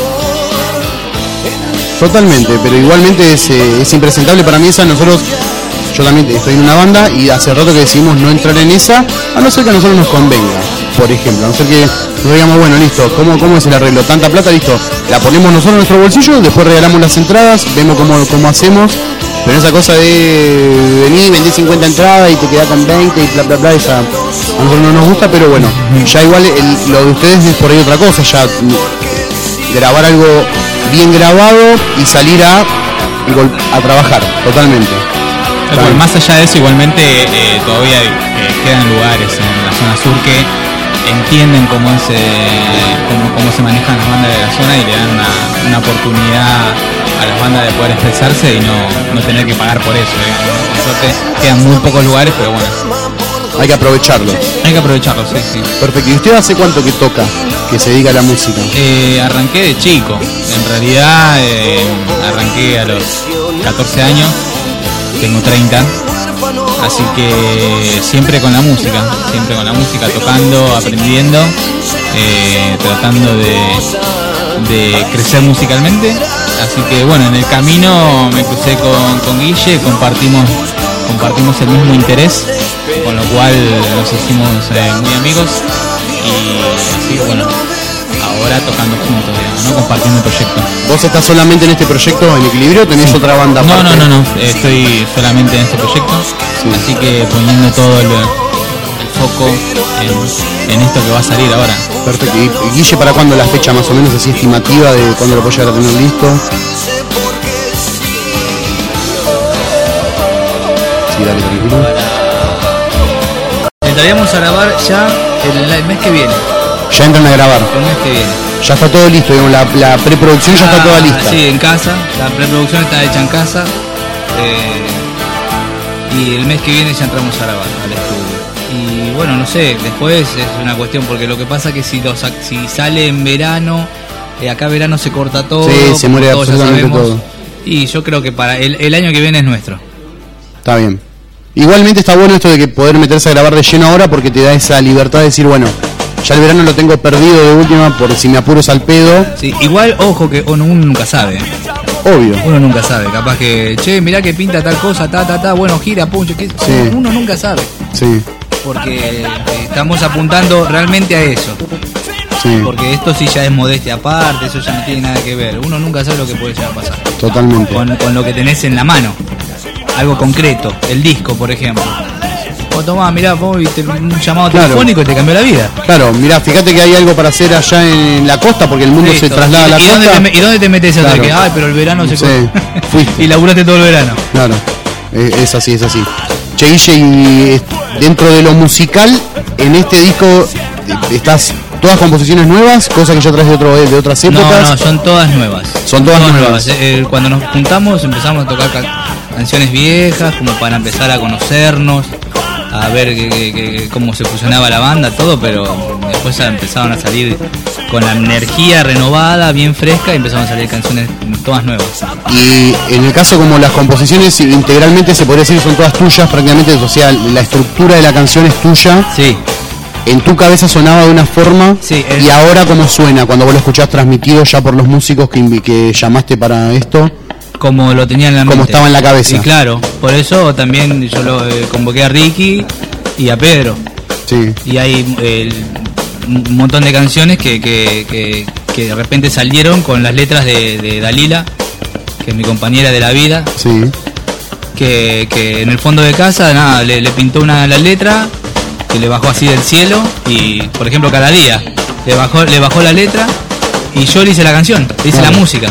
Totalmente, pero igualmente es impresentable para mí esa. Yo también estoy en una banda y hace rato que decidimos no entrar en esa, a no ser que a nosotros nos convenga, por ejemplo, a no ser que nos digamos, bueno, listo, ¿cómo es el arreglo? Tanta plata, listo, la ponemos nosotros en nuestro bolsillo, después regalamos las entradas, vemos cómo hacemos, pero esa cosa de venir, vender 50 entradas y te quedás con 20 y bla bla bla, esa a nosotros no nos gusta, pero bueno, ya igual lo de ustedes es por ahí otra cosa, ya grabar algo bien grabado y salir a trabajar, totalmente. Bueno, más allá de eso, igualmente todavía quedan lugares en la zona sur que entienden cómo se manejan las bandas de la zona y le dan una oportunidad a las bandas de poder expresarse y no tener que pagar por eso, digamos. Por suerte quedan muy pocos lugares, pero bueno. Hay que aprovecharlo. Sí. Perfecto. ¿Y usted hace cuánto que toca, que se dedica a la música? Arranqué de chico. En realidad arranqué a los 14 años. Tengo 30. Así que siempre con la música, tocando, aprendiendo, tratando de crecer musicalmente. Así que bueno, en el camino me crucé con Guille, compartimos el mismo interés, con lo cual nos hicimos muy amigos y así que bueno, ahora tocando juntos, digamos, ¿no? Compartiendo el proyecto. ¿Vos estás solamente en este proyecto en Equilibrio o tenés otra banda aparte? No, estoy solamente en este proyecto, así que poniendo todo el foco en esto que va a salir ahora. Perfecto. ¿Y Guille, para cuándo la fecha más o menos así estimativa de cuándo lo puede llegar a tener listo? Sí, dale, tranquilo. Entraríamos a grabar ya el mes que viene. Ya entran a grabar. El mes que viene. Ya está todo listo, digamos, la preproducción ya está toda lista. Sí, en casa. La preproducción está hecha en casa. Y el mes que viene ya entramos a grabar al estudio. Y bueno, no sé, después es una cuestión, porque lo que pasa es que si sale en verano, acá verano se corta todo. Sí, se muere absolutamente todo. Y yo creo que para el año que viene es nuestro. Está bien. Igualmente está bueno esto de que poder meterse a grabar de lleno ahora, porque te da esa libertad de decir, bueno, ya el verano lo tengo perdido de última, por si me apuros al pedo. Sí, igual, ojo, que uno nunca sabe. Obvio. Uno nunca sabe, capaz que, che, mirá que pinta tal cosa, bueno, gira, puncho, que sí. Uno nunca sabe. Sí. Porque estamos apuntando realmente a eso. Sí. Porque esto sí ya es modestia aparte, eso ya no tiene nada que ver. Uno nunca sabe lo que puede llegar a pasar. Totalmente. Con lo que tenés en la mano. Algo concreto, el disco, por ejemplo. O tomá, mirá, vos viste un llamado telefónico y te cambió la vida. Claro, mirá, fíjate que hay algo para hacer allá en la costa, porque el mundo se traslada a la costa. ¿Y dónde te metes eso? Claro. Que, ay, pero el verano se fuiste. Y laburaste todo el verano. Claro, es así. Che, Guille, y dentro de lo musical, en este disco estás todas composiciones nuevas, cosas que ya traes de otras épocas. No, son todas nuevas. Son todas nuevas. Cuando nos juntamos empezamos a tocar canciones viejas, como para empezar a conocernos. a ver cómo se fusionaba la banda, todo, pero después ya empezaron a salir con la energía renovada, bien fresca, y empezaron a salir canciones todas nuevas. Y en el caso como las composiciones integralmente se podría decir son todas tuyas prácticamente, o sea, la estructura de la canción es tuya. Sí. En tu cabeza sonaba de una forma, sí, y ahora cómo suena cuando vos lo escuchás transmitido ya por los músicos que llamaste para esto. Como lo tenía en la mente. Como estaba en la cabeza. Y claro, por eso también yo lo convoqué a Ricky y a Pedro. Sí. Y hay un montón de canciones que de repente salieron con las letras de Dalila, que es mi compañera de la vida. Sí. Que en el fondo de casa, nada, le pintó la letra, que le bajó así del cielo, y por ejemplo cada día le bajó la letra y yo le hice la canción, le hice la música.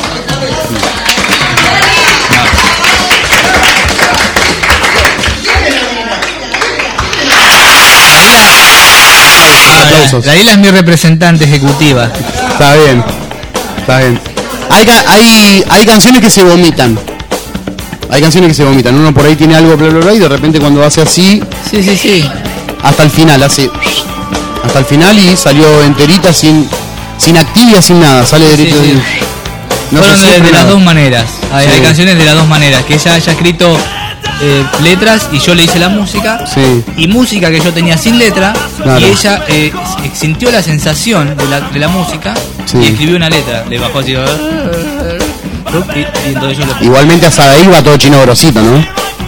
Dalila es mi representante ejecutiva. Está bien. Hay canciones que se vomitan. Uno por ahí tiene algo bla bla bla y de repente cuando hace así. Sí. Hasta el final y salió enterita sin actividad, sin nada, sale derecho. Sí. No fueron de las dos maneras. Hay canciones de las dos maneras, que ella haya escrito letras y yo le hice la música, y música que yo tenía sin letra, claro. Y ella sintió la sensación de la música, y escribió una letra, le bajó así, y entonces yo le... Igualmente a Sadaí va todo chino grosito, ¿no?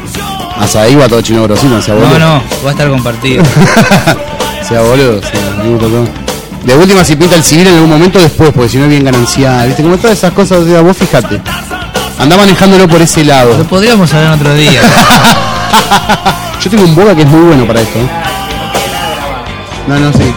Sea boludo. No, va a estar compartido. Sea boludo, de última si pinta el civil en algún momento después, porque si no es bien gananciada, ¿viste? Como todas esas cosas, o sea, vos fíjate. Andá manejándolo por ese lado. Lo podríamos hablar en otro día. Yo tengo un boga que es muy bueno para esto. No, sí.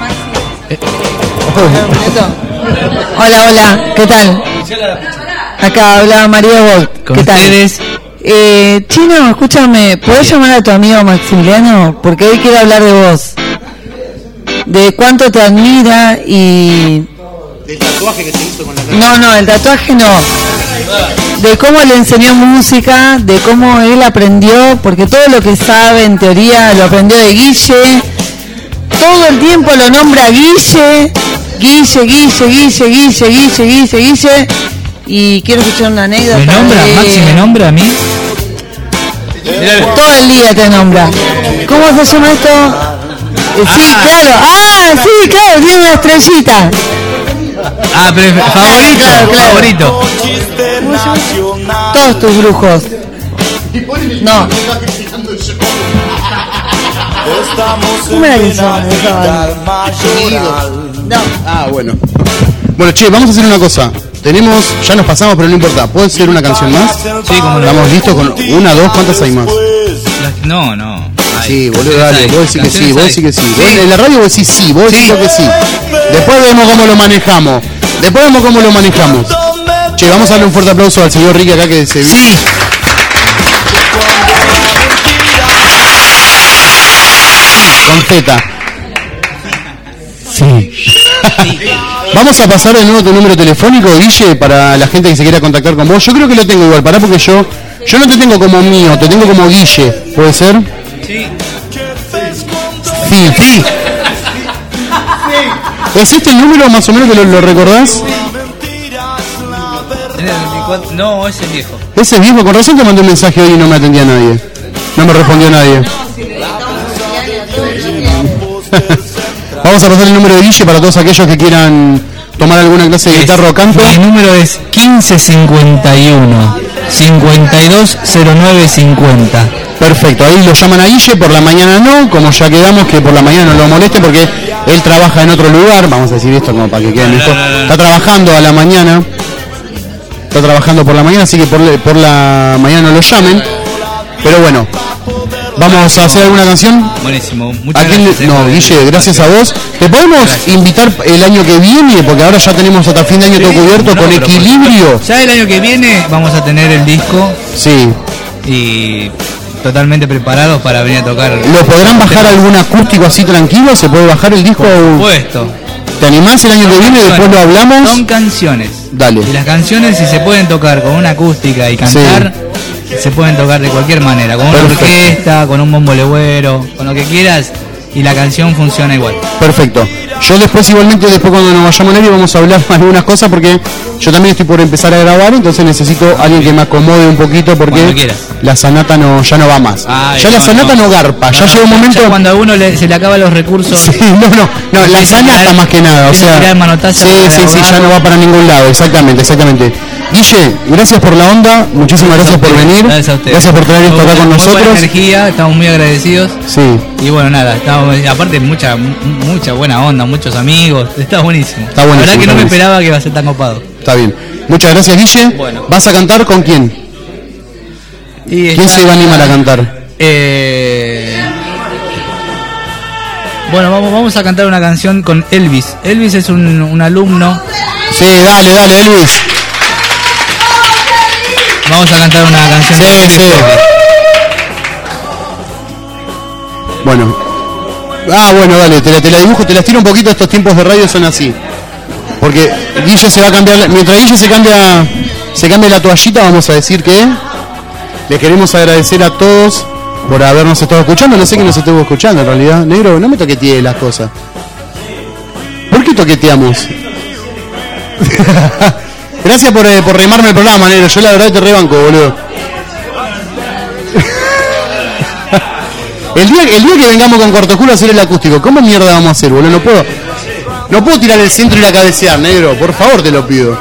Hola, ¿qué tal? Acá habla María Bolt. ¿Qué tal? Chino, escúchame, ¿podés llamar a tu amigo Maximiliano? Porque hoy quiero hablar de vos. De cuánto te admira y... ¿Del tatuaje que se hizo con la cara? No, el tatuaje no. De cómo le enseñó música, de cómo él aprendió, porque todo lo que sabe en teoría lo aprendió de Guille. Todo el tiempo lo nombra Guille. Y quiero escuchar una anécdota. ¿Me nombra? ¿Maxi me nombra a mí? Todo el día te nombra. ¿Cómo se llama esto? Sí, claro, tiene una estrellita. Pero favorito. Todos tus brujos. No. ¿Cómo era que son? No. Bueno, che, vamos a hacer una cosa. Ya nos pasamos, pero no importa. ¿Puede ser una canción más? Sí, como ¿estamos listos con una, dos? ¿Cuántas hay más? No. Sí, boludo, dale, vos decís que sí, Vos en la radio vos decís sí, vos decís que sí. Después vemos cómo lo manejamos. Che, vamos a darle un fuerte aplauso al señor Ricky acá que se vino. Sí. Con Z. Sí. Vamos a pasar de nuevo tu número telefónico, Guille, para la gente que se quiera contactar con vos. Yo creo que lo tengo igual, pará, porque yo no te tengo como mío, te tengo como Guille. ¿Puede ser? Sí. ¿Es este el número más o menos que lo recordás? No, ese es viejo. Ese es viejo, con razón te mandé un mensaje hoy y no me atendía nadie. No me respondió nadie. Vamos a pasar el número de Guille para todos aquellos que quieran tomar alguna clase de guitarra o canto. Mi número es 1551 520950. Perfecto, ahí lo llaman a Guille, por la mañana no, como ya quedamos que por la mañana no lo moleste porque él trabaja en otro lugar, vamos a decir esto como para que quede mejor. Está trabajando a la mañana, así que por la mañana no lo llamen. Pero bueno, ¿vamos a hacer alguna canción? Buenísimo, muchas gracias. Guille, gracias a vos. ¿Te podemos invitar el año que viene? Porque ahora ya tenemos hasta fin de año todo cubierto con Equilibrio. Ya el año que viene vamos a tener el disco. Sí. Y totalmente preparados para venir a tocar. ¿Lo podrán bajar algún acústico así tranquilo? ¿Se puede bajar el disco? Por supuesto. ¿Te animás el año que viene? Después lo hablamos. Son canciones. Dale. Y las canciones, si se pueden tocar con una acústica y cantar, se pueden tocar de cualquier manera, con una orquesta, con un bombo legüero, con lo que quieras, y la canción funciona igual. Perfecto. Yo después igualmente, después cuando nos vayamos a Neri vamos a hablar algunas cosas porque yo también estoy por empezar a grabar, entonces necesito alguien que me acomode un poquito porque la sanata ya no va más. Ya la sanata no garpa, ya llega un momento... Ya cuando a uno se le acaban los recursos... Sí, no, la sanata más que nada, o sea... Sí, ya no va para ningún lado, exactamente. Guille, gracias por la onda, muchísimas gracias por venir. Gracias por traer esto acá con nosotros. Buena energía, estamos muy agradecidos. Sí. Y bueno, nada, aparte mucha buena onda, muchos amigos, está buenísimo. Está buenísimo. La verdad que no me esperaba que iba a ser tan copado. Está bien. Muchas gracias, Guille. Bueno. ¿Vas a cantar con quién? ¿Quién se va a animar a cantar? Bueno, vamos a cantar una canción con Elvis. Elvis es un alumno. Sí, dale, Elvis. Vamos a cantar una canción. Sí. Bueno. Bueno, dale, te la dibujo, te las tiro un poquito, estos tiempos de radio son así. Porque Guille se va a cambiar, mientras Guille se cambia la toallita, vamos a decir que les queremos agradecer a todos por habernos estado escuchando. No sé quién nos estuvo escuchando en realidad. Negro, no me toquetees las cosas. ¿Por qué toqueteamos? Gracias por remarme el programa, Negro. Yo la verdad te rebanco, boludo. El día que vengamos con Cortoculo a hacer el acústico, ¿cómo mierda vamos a hacer, boludo? No puedo tirar el centro y la cabecear, Negro. Por favor, te lo pido.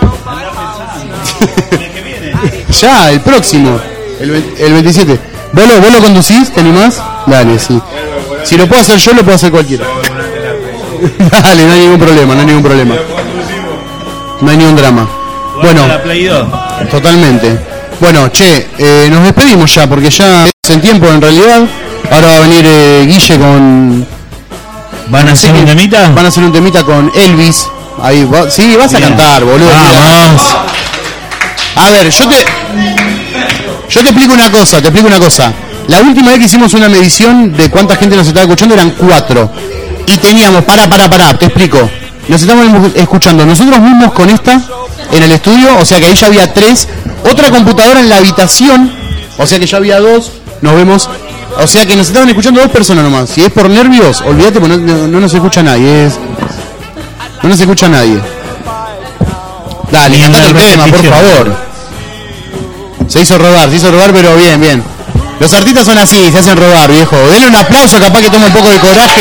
Ya, el próximo. El 27. ¿Vos lo conducís? ¿Te animás? Dale, sí. Si lo puedo hacer yo, lo puedo hacer cualquiera. Dale, no hay ningún problema. No hay ningún drama. Bueno, totalmente. Bueno, nos despedimos ya, porque ya es en tiempo en realidad. Ahora va a venir Guille con... ¿Van a hacer un temita? Van a hacer un temita con Elvis. Ahí sí, vas a cantar, boludo. Vamos. A ver, yo te explico una cosa. La última vez que hicimos una medición de cuánta gente nos estaba escuchando eran 4. Y teníamos, pará, te explico. Nos estábamos escuchando nosotros mismos con esta en el estudio, o sea que ahí ya había 3. Otra computadora en la habitación, o sea que ya había 2. Nos vemos. O sea que nos estaban escuchando 2 personas nomás. Si es por nervios, olvídate, porque no nos escucha nadie. No nos escucha nadie. Dale, cantate el tema, por favor. Se hizo robar, pero bien. Los artistas son así, se hacen robar, viejo. Denle un aplauso, capaz que toma un poco de coraje.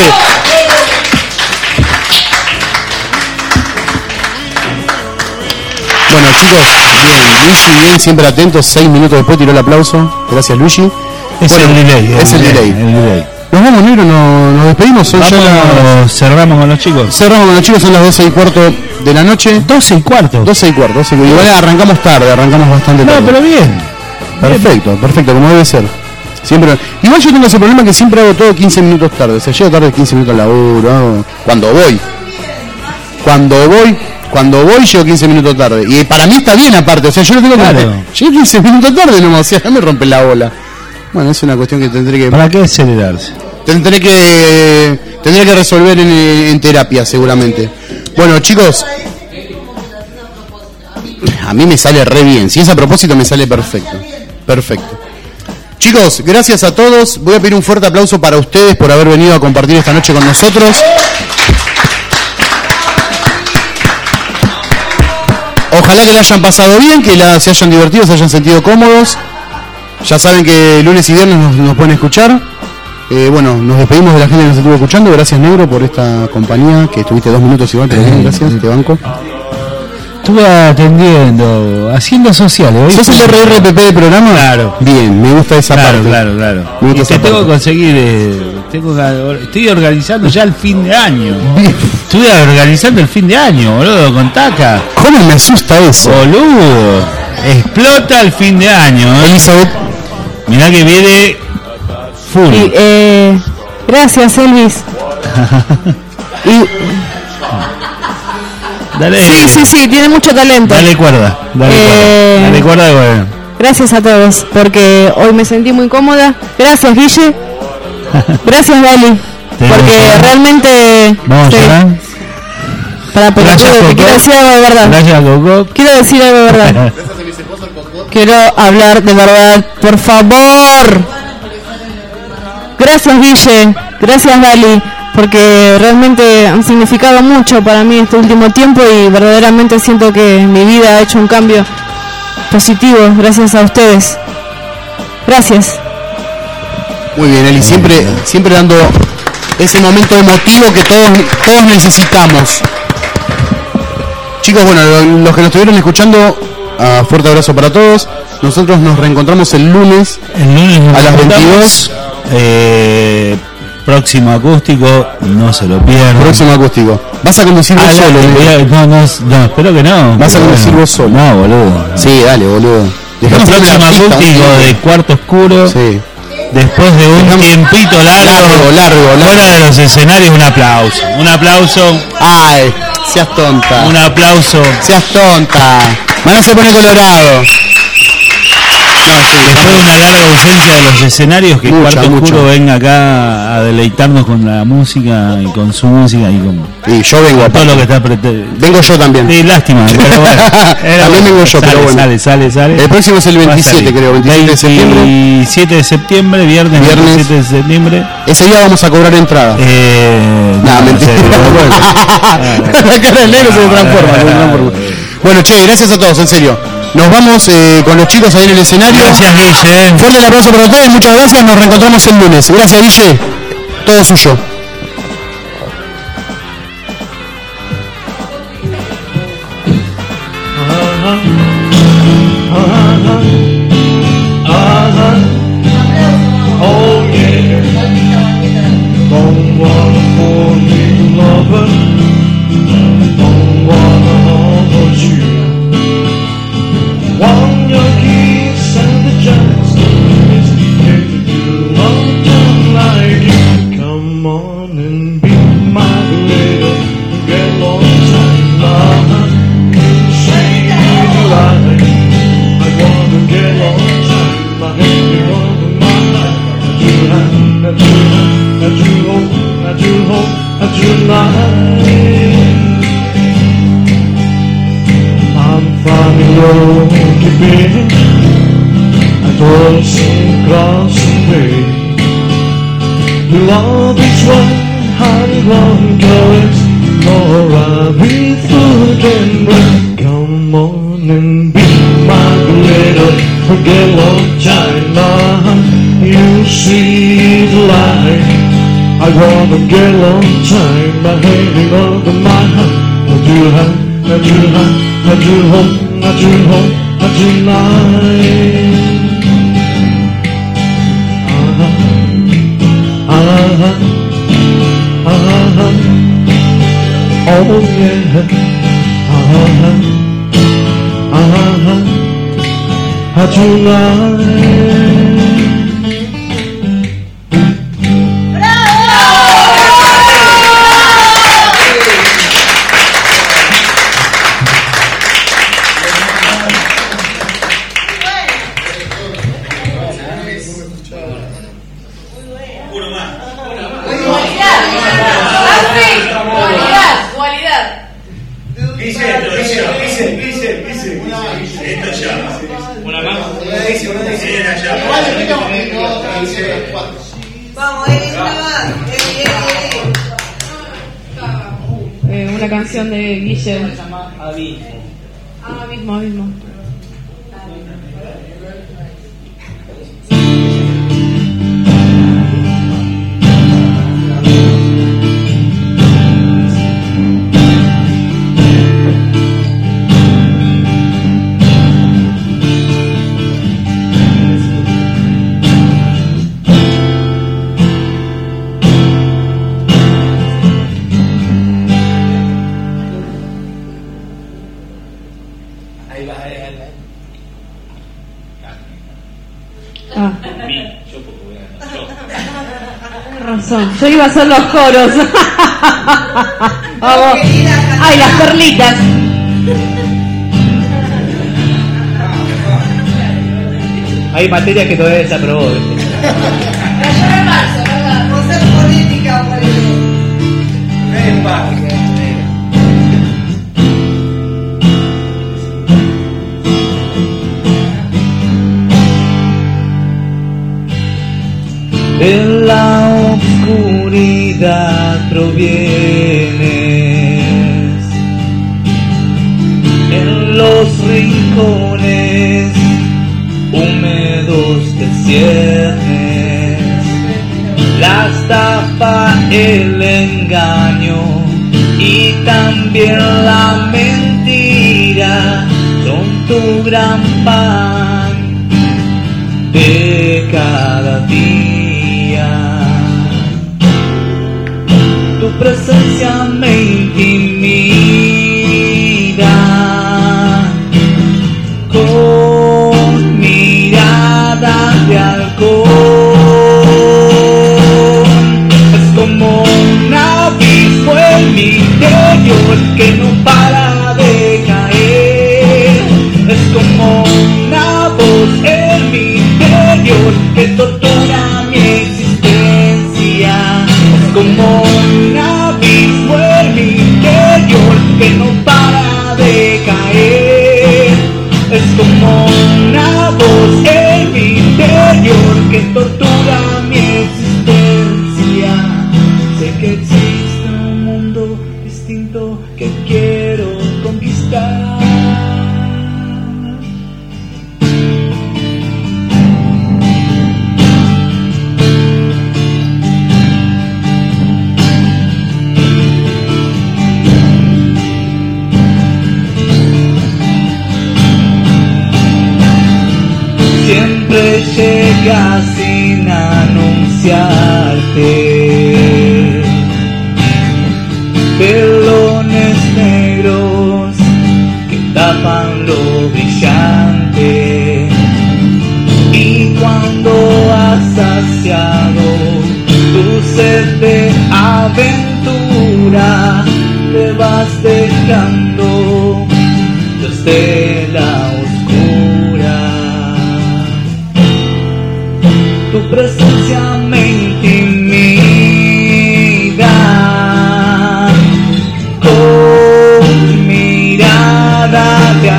Bueno, chicos, bien, Luigi, bien, siempre atentos. 6 minutos después tiró el aplauso. Gracias, Luigi. Es el delay. Nos vamos, Negro, nos despedimos. Cerramos con los chicos. Son las 12:15 de la noche. 12:15. Igual arrancamos tarde, bastante tarde. No, pero bien. Perfecto, como debe ser. Siempre. Igual yo tengo ese problema que siempre hago todo 15 minutos tarde. O sea, llego tarde 15 minutos al laburo. Cuando voy llego 15 minutos tarde. Y para mí está bien aparte. O sea, yo no tengo que... Llegué 15 minutos tarde nomás. O sea, no me rompe la bola. Bueno, es una cuestión que tendré que... ¿Para qué acelerarse? Tendré que resolver en terapia, seguramente. Bueno, chicos, a mí me sale re bien. Si es a propósito, me sale perfecto. Chicos, gracias a todos. Voy a pedir un fuerte aplauso para ustedes por haber venido a compartir esta noche con nosotros. Ojalá que la hayan pasado bien, que se hayan divertido, se hayan sentido cómodos. Ya saben que lunes y viernes nos pueden escuchar. Bueno, nos despedimos de la gente que nos estuvo escuchando. Gracias, Negro, por esta compañía, que estuviste 2 minutos igual, pero bien, gracias, te banco. Estuve atendiendo, haciendo sociales. ¿Sos el RRPP del programa? Claro. Bien, me gusta esa parte. Claro. Y te tengo que conseguir, estoy organizando ya el fin de año. Estuve organizando el fin de año, boludo, con Taca. ¿Cómo me asusta eso? Boludo, explota el fin de año. Elizabeth. Mirá que viene full. Gracias, Elvis. Dale. Sí, tiene mucho talento. Dale cuerda. Bueno. Gracias a todos, porque hoy me sentí muy cómoda. Gracias, Guille. Gracias, Dali. Porque realmente... Vamos a llorar. Quiero decir algo de verdad. Gracias, Coco. Quiero decir algo de verdad. quiero hablar de verdad, por favor. Gracias Guille, gracias Dali, porque realmente han significado mucho para mí este último tiempo y verdaderamente siento que mi vida ha hecho un cambio positivo gracias a ustedes. Gracias. Muy bien, Eli, siempre dando ese momento emotivo que todos necesitamos. Chicos, bueno, los que nos estuvieron escuchando, fuerte abrazo para todos. Nosotros nos reencontramos el lunes a las 22. Próximo acústico, no se lo pierdan. Próximo acústico. ¿Vas a conducir vos solo? No, espero que no. ¿Vas a conducir vos solo? No, boludo. Sí, dale, boludo. El próximo acústico de Cuarto Oscuro. Sí. Después de un tiempito largo, fuera de los escenarios, un aplauso. Ay, seas tonta. Un aplauso. Seas tonta. Mañana se pone colorado. Después de una larga ausencia de los escenarios, que Cuarto Oscuro venga acá a deleitarnos con la música y con su música y yo vengo con todo lo que está vengo yo también. Sí, lástima, pero bueno. También vengo yo, pero bueno. Sale. El próximo es el 27, creo, 27 de septiembre. 27 de septiembre, viernes 27 de septiembre. Ese día vamos a cobrar entrada. No, mentira. La cara del negro se transforma. Bueno, che, gracias a todos, en serio. Nos vamos con los chicos ahí en el escenario. Gracias, Guille. Fuerte el aplauso para todos, muchas gracias. Nos reencontramos el lunes. Gracias, Guille. Todo suyo. Love is one high one current, or I breathe food and breath. Come on and be my glitter, forget long China. You see the light, I wanna get long time. My hanging over my heart, I do home, I do home, I do home, I do home, I do night. Oh yeah, tonight. Una canción de Guille. Abismo. Yo iba a hacer los coros. Vamos. Ay, las perlitas. Hay materias que todavía desaprobó. soledad provienes, en los rincones húmedos te ciernes, la estafa, el engaño y también la mentira son tu gran pan de cada día. Tu presencia me intimida con mirada de halcón. Es como un abismo en mi interior que no para de caer. Es como una voz en mi interior que tortura mi existencia. Es como un abismo en mi interior que no para de caer. Es como una voz en mi interior que tortura mi existencia. Sé que existe un mundo distinto que quiero conquistar. Siempre llega sin anunciarte, velones negros que tapan lo brillante, y cuando has saciado tu sed de aventura, te vas dejando desde la oscura. Tu presencia me intimida con mirada de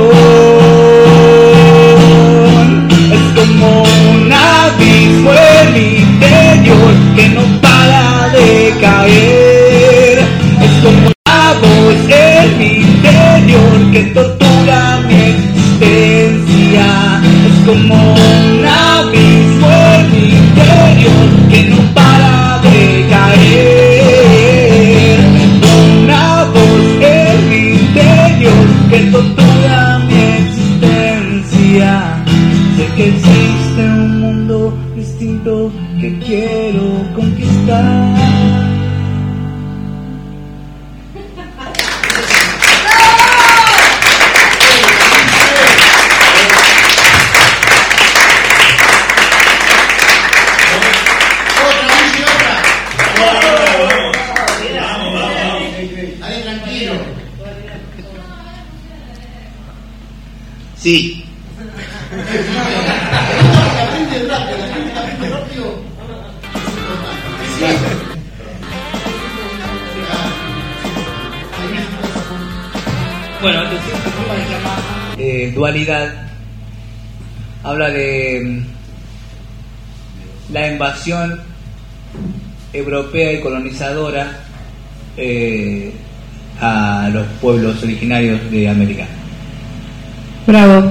halcón. Es como un abismo en mi interior que no para de caer. Es como una voz en mi interior que tortura mi existencia. Es como un abismo en mi interior que no para de caer. Una voz en mi interior que tortura mi existencia. Sé que existe un mundo distinto que quiero conquistar. Sí. Bueno, entonces este tema se llama Dualidad. Habla de la invasión europea y colonizadora a los pueblos originarios de América. Bravo.